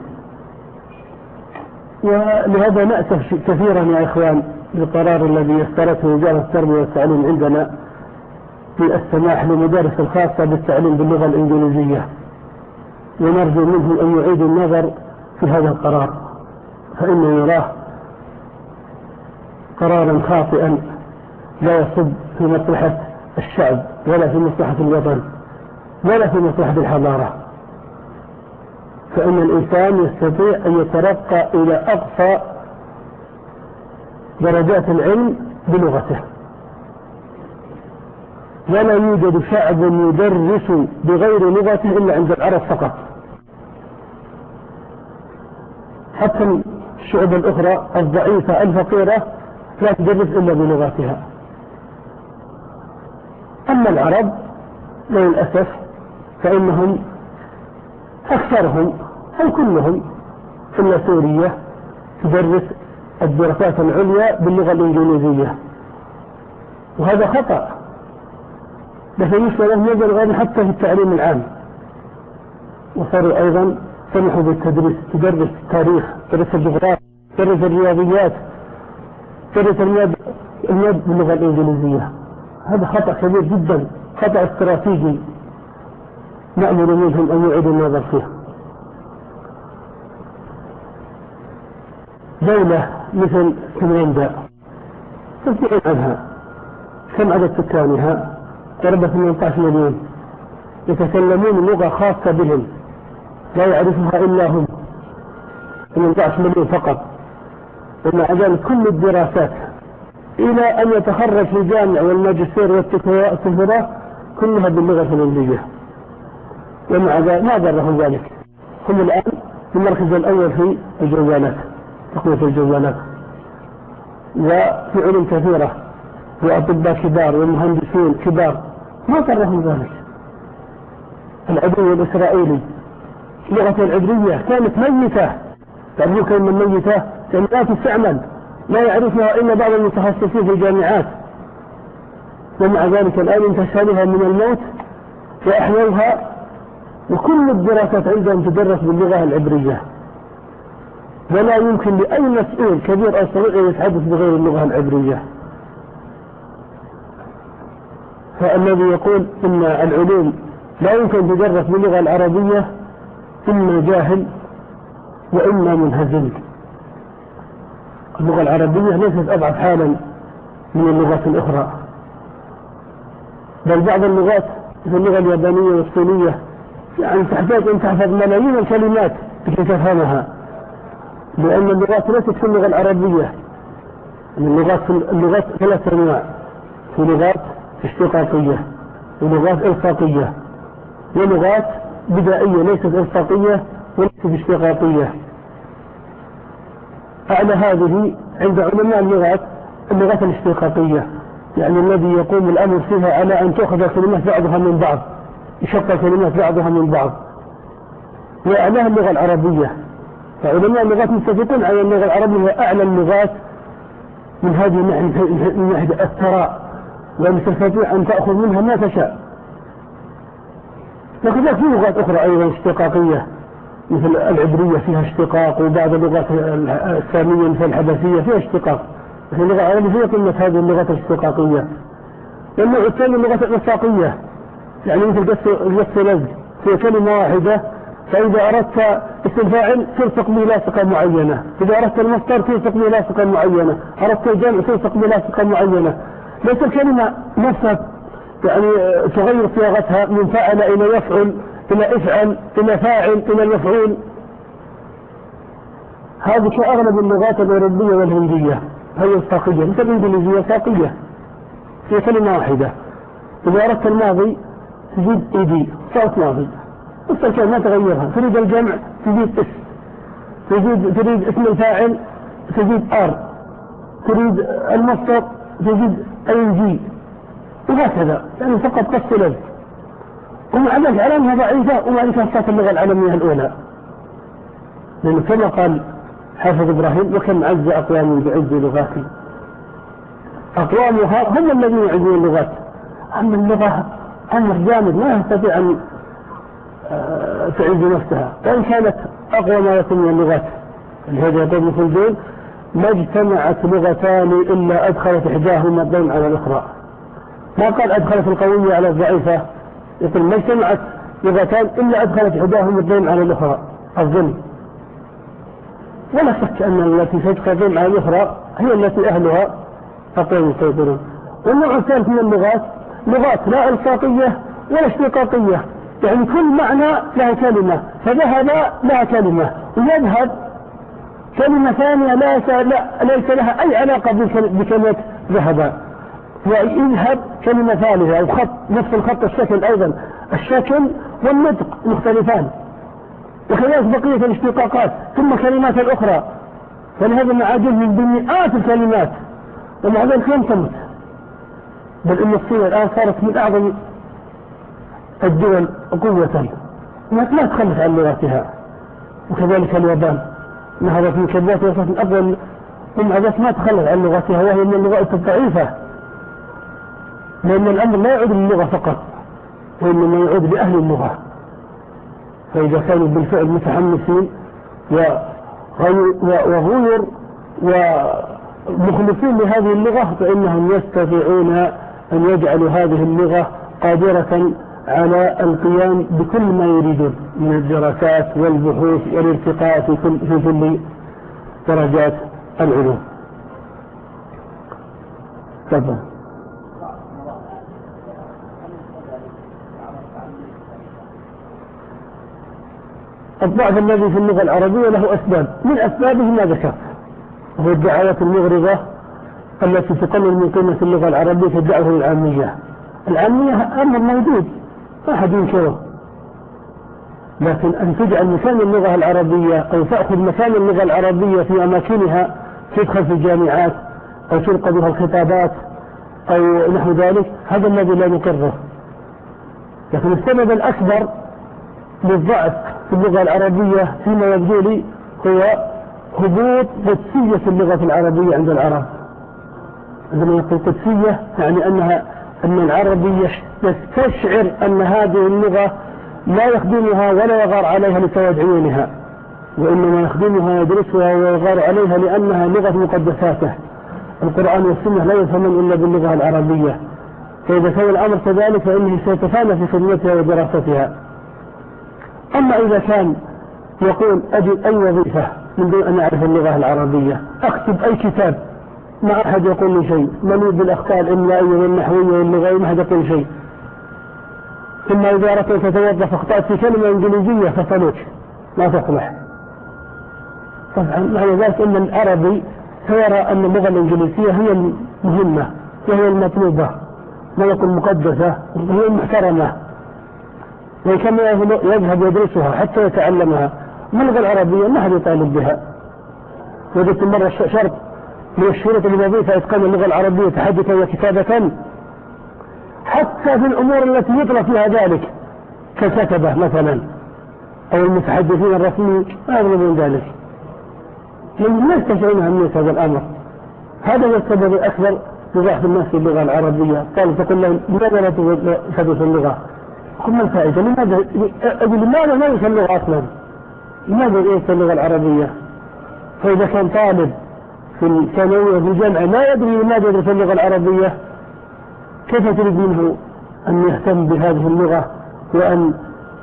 [SPEAKER 1] ولهذا نأسف كثيرا يا إخوان بالقرار الذي يسترته وزارة التربية والتعليم عندنا بالسماح للمدارس الخاصة بالتعليم باللغة الإنجليزية، ونرجو منهم أن يعيدوا النظر في هذا القرار، فإنه يراه قرارا خاطئا لا يصب في مصلحة الشعب ولا في مصلحة الوطن ولا في مصلحة الحضارة، فإن الإنسان يستطيع أن يترقى إلى أقصى درجات العلم بلغته، ولا يوجد شعب يدرس بغير لغته إلا عند العرب فقط، حتى الشعوب الأخرى الضعيفة الفقيرة لا تدرس إلا بلغتها. أما العرب للأسف فإنهم أكثرهم أو كلهم إلا سوريا تدرس الدراسات العليا باللغة الإنجليزية، وهذا خطأ. لكن مشكلة نزل غير حتى في التعليم العام، وصاروا أيضا سمحوا بالتدريس، تدرس التاريخ، تدرس الجغرافيا، تدرس الرياضيات، تدرس المياد المياد باللغة الإنجليزية. هذا خطأ كبير جدا، خطأ استراتيجي نأمل منهم أن يعيدوا النظر فيه. دولة مثل فنلندا تسمعون عنها، كم عدد سكانها؟ قرابة ثمانية عشر مليون، يتكلمون لغة خاصة بهم لا يعرفها إلا هم، ثمانية عشر مليون فقط، ومع ذلك كل الدراسات إلى أن يتخرج في الجامعة والماجستير والدكتوراه كلها باللغة الفنلندية، ومع ذلك ما ضرهم ذلك. هم الآن في المركز الأول في الجوالات، تقوية الجوالات، وفي علوم كثيرة، وأطباء كبار ومهندسين كبار، ما ضرهم ذلك. العدو الإسرائيلي لغة العبرية كانت ميتة، تعرفون كلمة ميتة يعني لا تستعمل، لا يعرفها إلا بعض المتخصصين في الجامعات، ومع ذلك الآن انتشلها من الموت وأحيوها، وكل الدراسات عندهم تدرس باللغة العبرية، ولا يمكن لأي مسؤول كبير أو صغير أن يتحدث بغير اللغة العبرية. فالذي يقول إن العلوم لا يمكن تدرس باللغة العربية إما جاهل وإما منهزم. اللغة العربية ليست أضعف حالا من اللغات الأخرى، بل بعض اللغات مثل اللغة اليابانية والصينية يعني تحتاج أن تحفظ ملايين الكلمات لكي تفهمها، لأن اللغات ليست في اللغة العربية. اللغات اللغات ثلاث أنواع، في لغات اشتقاقية ولغات إلصاقية ولغات بدائية ليست إلصاقية وليست اشتقاقية. أعلى هذه عند علماء اللغات اللغات الاشتقاقية، يعني الذي يقوم الأمر فيها على أن تأخذ كلمات بعضها من بعض، يشقق كلمات بعضها من بعض. وأعلاها اللغة العربية، فعلماء اللغات متفقون على اللغة العربية أعلى اللغات من هذه من ناحية الثراء، وأن تستطيع أن تأخذ منها ما تشاء. لكن في لغات أخرى أيضا اشتقاقية مثل العبرية فيها اشتقاق، وبعض اللغات السامية مثل الحبشية فيها اشتقاق، لكن اللغة العربية هي قمة هذه اللغات الاشتقاقية. والنوع الثاني اللغات الإلصاقية، يعني مثل جس لزج في كلمة واحدة، فإذا أردت اسم فاعل تلصق به لاصقة معينة، إذا أردت المصدر تلصق به لاصقة معينة، أردت الجمع تلصق به لاصقة معينة. ليس الكلمة نفسها يعني تغير صياغتها من فاعل إلى يفعل إلى افعل إلى فاعل إلى المفعول. هذه كأغلب اللغات الأوروبية والهندية هي الساقية، مثل الإنجليزية ساقية في كلمة واحدة. إذا أردت الماضي تزيد إيدي صوت ماضي، بس الكلمة ما تغيرها. تريد الجمع تزيد اس، تزيد تريد اسم الفاعل تزيد ار، تريد المصدر تزيد ان جي، وهكذا، يعني فقط قص لزج. ومع ذلك علامها ضعيفة، ومع ذلك أصبحت اللغة العالمية الأولى، لأنه كما قال حافظ إبراهيم: وكم عز أقوام بعز لغاتي. أقوامها هم الذين يعزون اللغات، أما اللغة أمر جامد ما يستطيع أن تعز نفسها، وإن كانت أقوى ما يكون من اللغات. لهذا يقول ابن خلدون: ما اجتمعت لغتان إلا أدخلت إحداهما الضيم على الأخرى. ما قال أدخلت القوية على الضعيفة، يقول ما اجتمعت لغتان إلا أدخلت إحداهما الضيم على الأخرى، الظلم. ولا شك أن التي تدخل الضيم على الأخرى هي التي أهلها أقوى يسيطرون. والنوع الثالث من اللغات لغات لا إلصاقية ولا اشتقاقية، يعني كل معنى لها كلمة، فذهب لها كلمة، ويذهب كلمة ثانية لا ليس لها أي علاقة بكلمة ذهب، ويذهب كلمة ثالثة أو خط نفس الخط الشكل أيضا، الشكل والنطق مختلفان، وكذلك بقية الاشتقاقات ثم كلمات الأخرى. فلهذا المعاجم من بمئات الكلمات، ومع ذلك لم تمت، بل إن الصين الآن صارت من أعظم الدول قوة، ما تخلف عن لغتها. وكذلك اليابان نهضت من كلمات وصلت من أفضل، ومع ذلك ما تخلف عن لغتها، وهي من اللغات الضعيفة، لأن الأمر لا يعود للغة فقط، وإنما يعود لأهل اللغة. فإذا كانوا بالفعل متحمسين وغير ومخلصين لهذه اللغة، فإنهم يستطيعون أن يجعلوا هذه اللغة قادرة على القيام بكل ما يريدون من الدراسات والبحوث والارتقاء في كل, في كل درجات العلوم. تفضل. الضعف الذي في اللغة العربية له أسباب، من أسبابه ما ذكرت، وهو الدعايات المغرضة التي تقلل من قيمة اللغة العربية كالدعوة العامية. العامية أمر موجود ما أحد ينكره، لكن أن تجعل مكان اللغة العربية أو تأخذ مكان اللغة العربية في أماكنها، تدخل في الجامعات أو تلقى بها الخطابات أو نحو ذلك، هذا الذي لا نقره. لكن السبب الأكبر للضعف في اللغة العربية فيما يبدو لي هو هبوط قدسية اللغة العربية عند العرب. عندما يقول قدسية يعني أنها أن العربي يستشعر أن هذه اللغة لا يخدمها ولا يغار عليها لسواد عيونها، وإنما يخدمها ويدرسها ويغار عليها لأنها لغة مقدساته. القرآن والسنة لا يفهمون إلا باللغة العربية، فإذا كان الأمر كذلك فإنه سيتفانى في خدمتها ودراستها. أما إذا كان يقول أجد أي وظيفة من دون أن أعرف اللغة العربية، أكتب أي كتاب ما أحد يقول لي شيء، مليء بالأخطاء الإملائية والنحوية واللغوية ما أحد يقول شيء، ثم إذا أردت أن تتوظف أخطأت في كلمة إنجليزية فصلوك ما تصلح. طبعا معنى ذلك أن العربي سيرى أن اللغة الإنجليزية هي المهمة وهي المطلوبة ولكن المقدسة وهي المحترمة، وكما يذهب يدرسها حتى يتعلمها. ما اللغة العربية ما حد يطالب بها. وجدت مرة شرط من الشروط الوظيفة إتقان اللغة العربية تحدثا وكتابة، حتى في الأمور التي يطلب فيها ذلك كالكتبة مثلا أو المتحدثين الرسميين ما يطلب من ذلك، لأنهم لا يستشعرون أهمية هذا الأمر. هذا هو السبب الأكبر لضعف الناس في اللغة العربية. قالوا تقول لهم لماذا لا تدرس اللغة؟ قل ما الفائدة؟ لماذا لماذا ما يدرس اللغة أصلا؟ لماذا يدرس اللغة العربية؟ فإذا كان طالب في الثانوية في الجامعة لا يدري لماذا يدرس اللغة العربية، كيف تريد منه أن يهتم بهذه اللغة وأن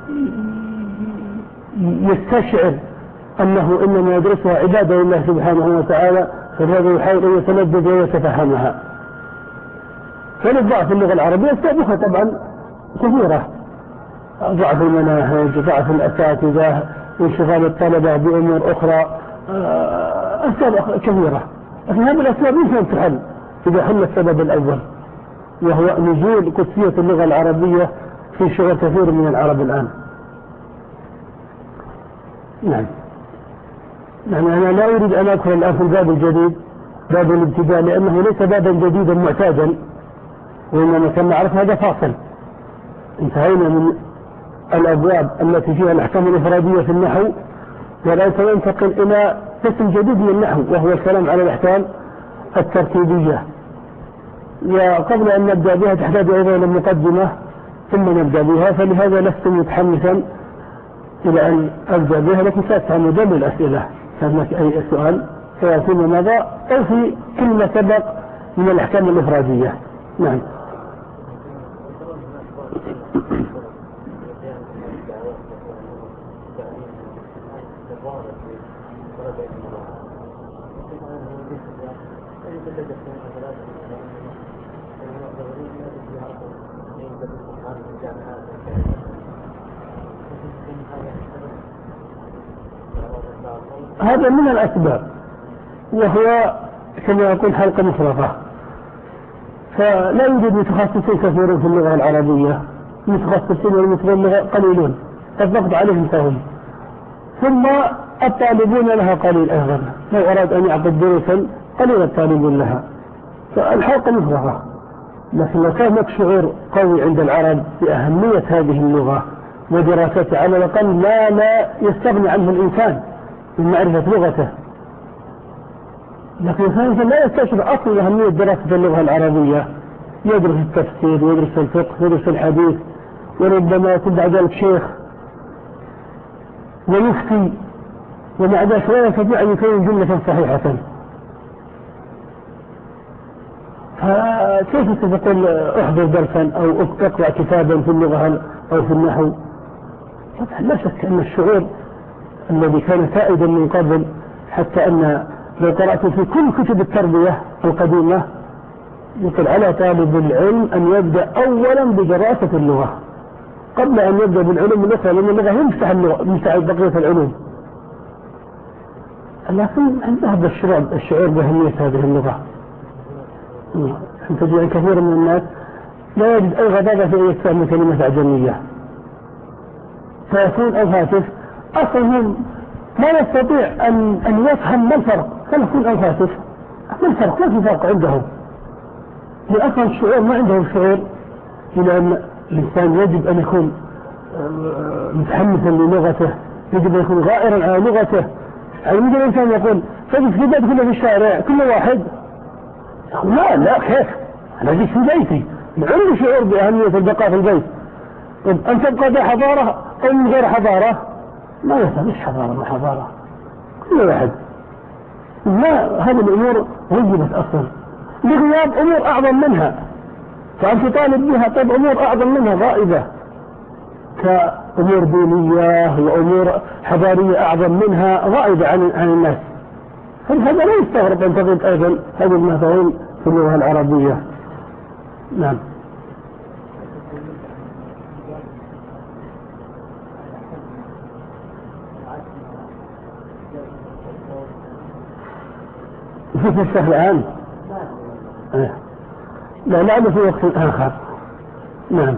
[SPEAKER 1] يستشعر أنه إنما يدرسها عبادة لله سبحانه وتعالى، فهذا يحاول أن يتلذذ ويتفهمها. فالضعف في اللغة العربية أسبابها طبعا كثيرة، ضعف المناهج، ضعف الأساتذة، انشغال الطلبة بأمور أخرى، أسباب كثيرة. لكن هذه الأسباب يمكن تحل إذا حل السبب الأول، وهو نزول قدسية اللغة العربية في شغل كثير من العرب الآن. نعم. يعني أنا لا أريد أن أدخل الآن في الباب الجديد باب الابتداء، لأنه ليس بابا جديدا معتادا، وإنما كما عرف هذا فاصل. انتهينا من الأبواب التي فيها الأحكام الإفرادية في النحو، والآن سننتقل إلى قسم جديد من النحو وهو الكلام على الأحكام الترتيبية. وقبل أن نبدأ بها تحتاج أيضا إلى مقدمة ثم نبدأ بها، فلهذا لست متحمسا إلى أن أبدأ بها، لكن سأفهم جميع الأسئلة كان هناك أي سؤال سواء فيما مضى أو في كل سبق من الأحكام الإفرادية. نعم. هذا من الأسباب، وهو كما يقول حلقة مفرغة، فلا يوجد متخصصين كثيرون في اللغة العربية، متخصصين والمتبلغ قليلون الضغط عليهم فهم، ثم الطالبون لها قليل أيضا، لو أراد أن يعقد دروسا قليل الطالبون لها، فالحلقة مفرغة. لكن لو كان هناك شعور قوي عند العرب بأهمية هذه اللغة ودراستها، على الأقل ما لا يستغني عنه الإنسان من معرفة لغته، لكن الإنسان لا يستشعر أصلا أهمية دراسة اللغة العربية، يدرس التفسير ويدرس الفقه ويدرس الحديث، وربما يكون بعد ذلك شيخ ويفتي، ومع ذلك لا يستطيع أن يكون جملة صحيحة. فكيف تقول أحضر درسا أو أقرأ كتابا في اللغة أو في النحو؟ طبعا لا شك أن الشعور الذي كان سائدا من قبل، حتى أن لو قرأت في كل كتب التربية القديمة يقول على طالب العلم أن يبدأ أولا بدراسة اللغة قبل أن يبدأ بالعلوم الأخرى، لأن اللغة هي مفتاح اللغة، مفتاح بقية العلوم. لكن ذهب الشعور الشعور بأهمية هذه اللغة. تجد أن كثير من الناس لا يجد أي غضاضة في أن يستعمل كلمة أعجمية، فيكون أو هاتف أصلا هم لا يستطيع أن أن يفهم ما الفرق، فيكون أو هاتف ما الفرق، ما في فرق عندهم، لأصلا الشعور ما عندهم شعور، إلى أن الإنسان يجب أن يكون متحمسا للغته، يجب أن يكون غائرا على لغته. يعني مثل الإنسان يقول تجد في بيت كله في الشارع كل واحد يقول لا لا كيف أنا جيت في بيتي، عندي شعور بأهمية البقاء في البيت. طب أن تبقى بحضارة أو من غير حضارة؟ ما يفهم، مش حضارة ما حضارة، كل واحد. لا، هذه الأمور غيبت أصلا بغياب أمور أعظم منها، فأنت طالب بها. طيب أمور أعظم منها غائبة كأمور دينية وأمور حضارية أعظم منها غائبة عن عن الناس. فهذا لا يستغرب أن تجد أيضا هذه المفاهيم في اللغة العربية. نعم. في الشهر الآن لا لا في وقت آخر. نعم.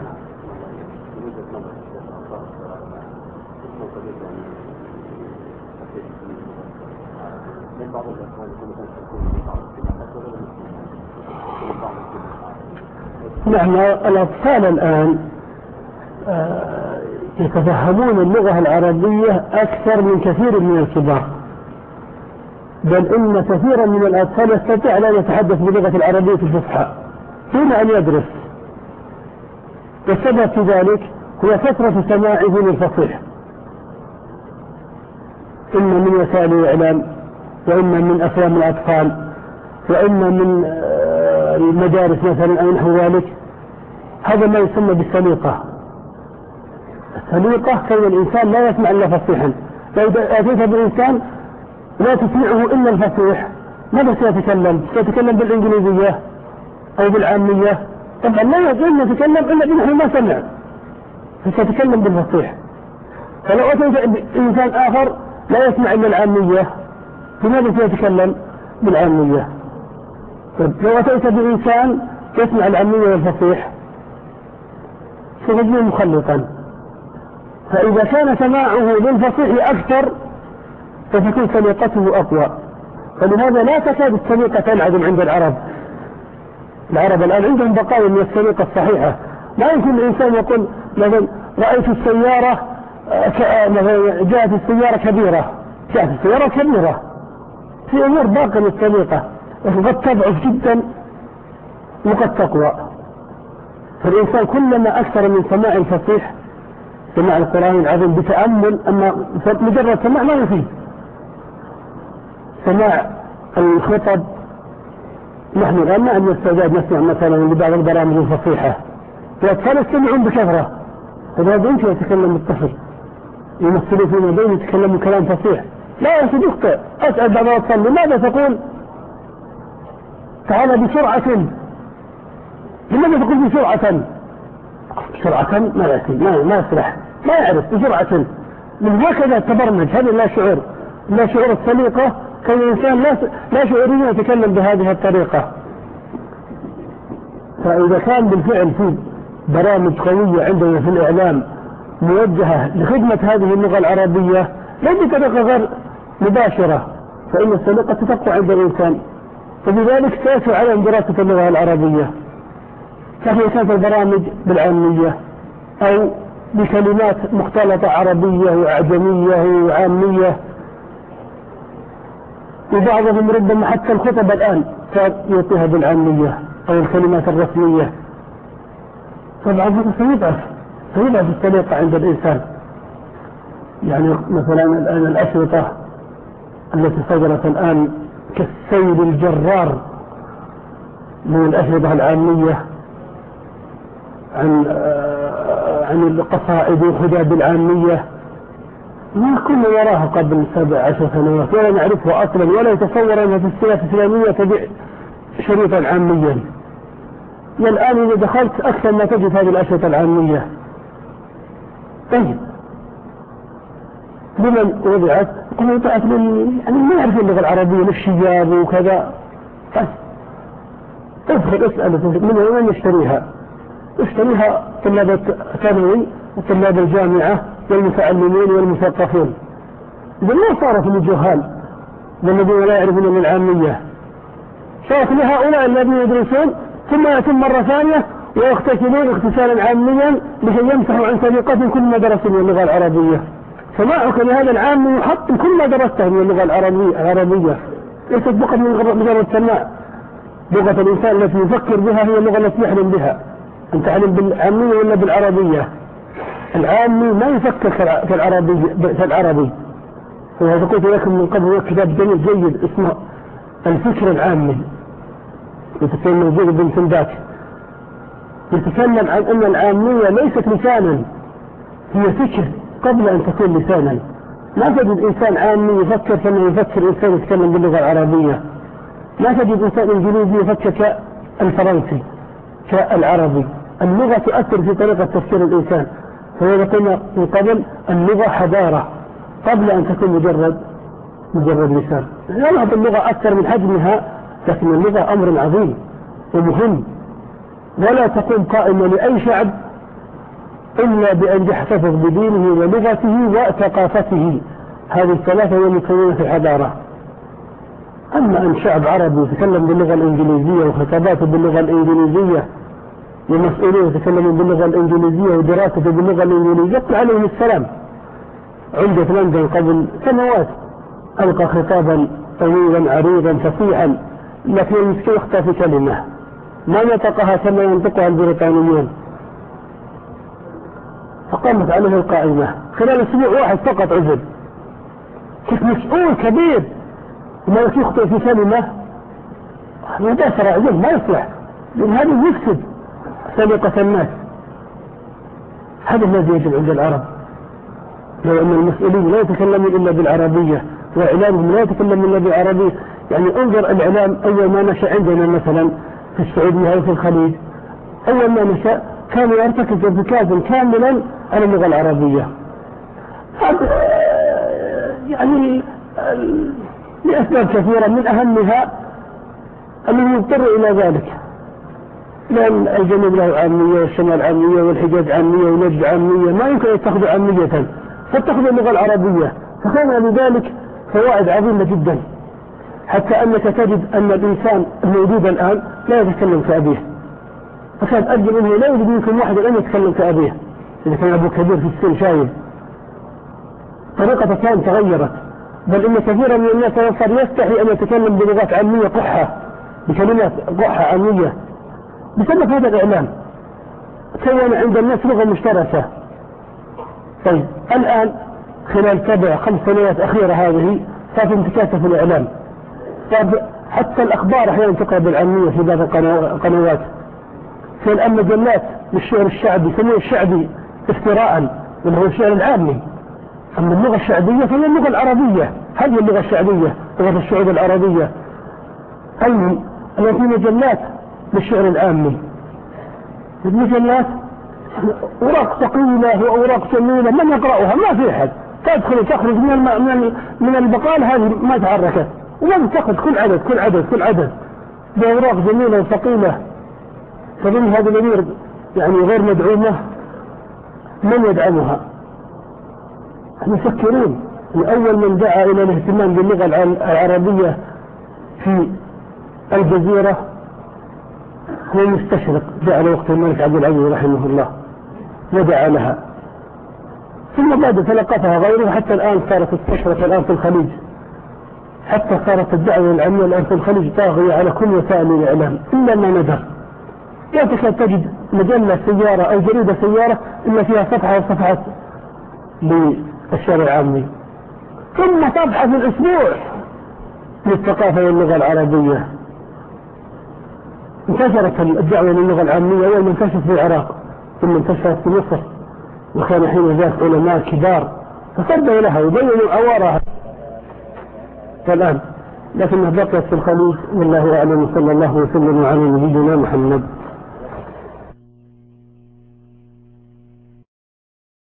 [SPEAKER 1] نعم، الأطفال الآن يتفهمون اللغة العربية أكثر من كثير من الكبار، بل إن كثيرا من الأطفال يستطيع أن يتحدث بلغة العربية الفصحى دون أن يدرس، والسبب في ذلك هو كثرة سماعه للفصيح، إما من وسائل الإعلام، وإما من أفلام الأطفال، وإما من المدارس مثلا أو نحو ذلك. هذا ما يسمى بالسليقة. السليقة كون الإنسان لا يسمع إلا فصيحا. لو أتيت بالإنسان لا تسمعه إلا الفصيح، ماذا سيتكلم؟ سيتكلم بالإنجليزية أو بالعامية؟ طبعا لا يجوز أن يتكلم إلا بنحو ما سمع، فسيتكلم بالفصيح. فلو أتيت بإنسان آخر لا يسمع إلا العامية، فماذا سيتكلم؟ بالعامية. لو أتيت بإنسان يسمع العامية والفصيح سيجده مخلطا. فإذا كان سماعه للفصيح أكثر فتكون سليقته أقوى، فلهذا لا تكاد السليقة تنعدم عند العرب. العرب الآن عندهم بقايا من السليقة الصحيحة. لا يمكن الإنسان يقول مثلا رأيت السيارة جاءت السيارة كبيرة، جاءت السيارة كبيرة، في أمور باقية للسليقة وقد تضعف جدا وقد تقوى. فالإنسان كلما أكثر من سماع الفصيح، سماع القرآن العظيم بتأمل، أما مجرد سماع ما يفيد. سماع الخطب، نحن الآن ما عندنا استعداد نسمع مثلا لبعض البرامج الفصيحة، الأطفال يستمعون بكثرة، فهذا يمكن يتكلم الطفل يمثلوا فيما بين يتكلموا كلام فصيح، لا يمكن يخطئ. أسأل بعض الأطفال لماذا تقول تعال بسرعة، لماذا تقول بسرعة؟ بسرعة ما يأتي، ما ما يصلح، ما يعرف بسرعة. من هكذا تبرمج، هذا لا شعور، لا شعور السليقة. كان الإنسان لا لا شعوريا يتكلم بهذه الطريقة. فإذا كان بالفعل في برامج قوية عندنا في الإعلام موجهة لخدمة هذه اللغة العربية لا بطريقة غير مباشرة، فإن السليقة تتقوى عند الإنسان، فبذلك تأثر على دراسة اللغة العربية. فهي كانت البرامج بالعامية أو بكلمات مختلطة عربية وأعجمية وعامية، وبعضهم ربما حتى الخطب الآن يعطيها بالعامية أو الكلمات الرسمية. طبعا سيضعف سيضعف السليقة عند الإنسان. يعني مثلا الآن الأشرطة التي صدرت الآن كالسيل الجرار من الأشرطة العامية عن عن القصائد والخداب العامية، ما كنا نراها قبل سبع عشر سنوات ولا نعرفها أصلا، ولا يتصور أنها في السياسة الإسلامية تبيع شريطا عاميا. والآن إذا دخلت أكثر ما تجد هذه الأشرطة العامية. طيب لمن وضعت؟ وضعت من يعني ما يعرف اللغة العربية للشياب وكذا. طيب ادخل اسأل من وين يشتريها؟ يشتريها طلاب الثانوي وطلاب الجامعة والمتعلمين والمثقفين. إذا ما صارت للجهال والذين لا يعرفون من العامية، صارت لهؤلاء الذين يدرسون ثم يتم مرة ثانية ويغتسلون اغتسالا عاميا لكي يمسحوا عن سابقتهم كل ما درسوا من اللغة العربية. سماعك لهذا العام يحطم كل ما درسته من اللغة العربية العربية ليست فقط من مجرد سماع. لغة الإنسان التي يفكر بها هي اللغة التي يحلم بها. أنت تعلم بالعامية ولا بالعربية؟ العامي ما يفكر في العربي في العربي. وهذا قلت لكم من قبل كتاب جميل جيد اسمه الفكر العامي يتكلم موجود بن سنداك، يتكلم عن أن العامية ليست لسانا، هي فكر قبل أن تكون لسانا. ما تجد إنسان عامي يفكر كما يفكر إنسان يتكلم باللغة العربية. ما تجد إنسان إنجليزي يفكر كالفرنسي كالعربي. اللغة تؤثر في طريقة تفكير الإنسان. فهذا قلنا من قبل اللغة حضارة قبل أن تكون مجرد مجرد لسان. يلعب اللغة أكثر من حجمها، لكن اللغة أمر عظيم ومهم، ولا تكون قائمة لأي شعب إلا بأن يحتفظ بدينه ولغته وثقافته. هذه الثلاثة هي مكونة في الحضارة. أما أن شعب عربي يتكلم باللغة الإنجليزية وخطاباته باللغة الإنجليزية ومسؤولين يتكلمون باللغة الإنجليزية ودراسته باللغة الإنجليزية، يقول عليهم السلام. عمدة لندن قبل سنوات ألقى خطابا طويلا عريضا فصيحا، لكن المسكين يخطأ في كلمة ما نطقها كما ينطقها البريطانيون، فقامت عليه القائمة خلال أسبوع واحد فقط عزل. كيف مسؤول كبير وما يخطئ في كلمة مدافر عزل ما يصلح، لأن هذا يفسد سابقة الناس. هذا الذي يجب عند العرب، لو أن المسؤولين لا يتكلمون إلا بالعربية وإعلامهم لا يتكلم إلا بالعربية. يعني انظر الإعلام أول ما نشأ عندنا مثلا في السعودية أو في الخليج، أول ما نشأ كان يرتكز ارتكازا كاملا على اللغة العربية. هذا يعني لأسباب كثيرة، من أهمها أنه يضطر إلى ذلك، لأن الجنوب له عامية والشمال عامية والحجاز عامية ونجد عامية، ما يمكن يتخذوا عامية فاتخذوا اللغة العربية، فكان لذلك فوائد عظيمة جدا، حتى أنك تجد أن الإنسان الموجود الآن لا يتكلم كأبيه. فكان أجل أنه لا يوجد منكم واحد أن يتكلم كأبيه إذا كان أبوه كبير في السن شايب. طريقة كان تغيرت، بل إن كثيرا من الناس صار يستحي أن يتكلم بلغات عامية قحة، بكلمات قحة عامية، بسبب هذا الإعلام كون عند الناس لغة مشتركة. طيب الآن خلال سبع خمس سنوات أخيرة هذه صار انتكاسة في الإعلام، صار حتى الأخبار أحيانا تقرأ بالعامية في بعض القنوات. في الآن مجلات للشعر الشعبي يسمونه الشعبي افتراء، وهو الشعر العامي. أما اللغة الشعبية فهي اللغة العربية، هذه اللغة الشعبية لغة الشعوب العربية. أي التي مجلات للشعر العامي المجلات أوراق ثقيلة وأوراق جميلة من يقرأها؟ ما في أحد. تدخل وتخرج من الم... من من البقال هذه ما تحركت، وما تأخذ كل عدد كل عدد كل عدد بأوراق جميلة وثقيلة. فمن هذه الأمور يعني غير مدعومة، من يدعمها؟ المفكرون. أول من دعا إلى الاهتمام باللغة العربية في الجزيرة هو المستشرق، جاء على وقت الملك عبد العزيز رحمه الله ودعا لها، ثم بعد تلقفها غيره، حتى الآن صارت تستشرق الآن في الخليج، حتى صارت الدعوة العلمية الآن في الخليج طاغية على كل وسائل الإعلام إلا ما ندر. لا تكاد تجد مجلة سيارة أو جريدة سيارة إلا فيها صفحة أو صفحات للشارع العامي، ثم صفحة في الأسبوع للثقافة واللغة العربية. انتشرت الدعوة للغة العامية أول ما انتشرت في العراق، ثم انتشرت في مصر، وكان حين ذاك علماء كبار تصدوا لها وبينوا عوارها الآن، لكنها بقيت في الخليج. والله أعلم. صلى الله وسلم على نبينا محمد.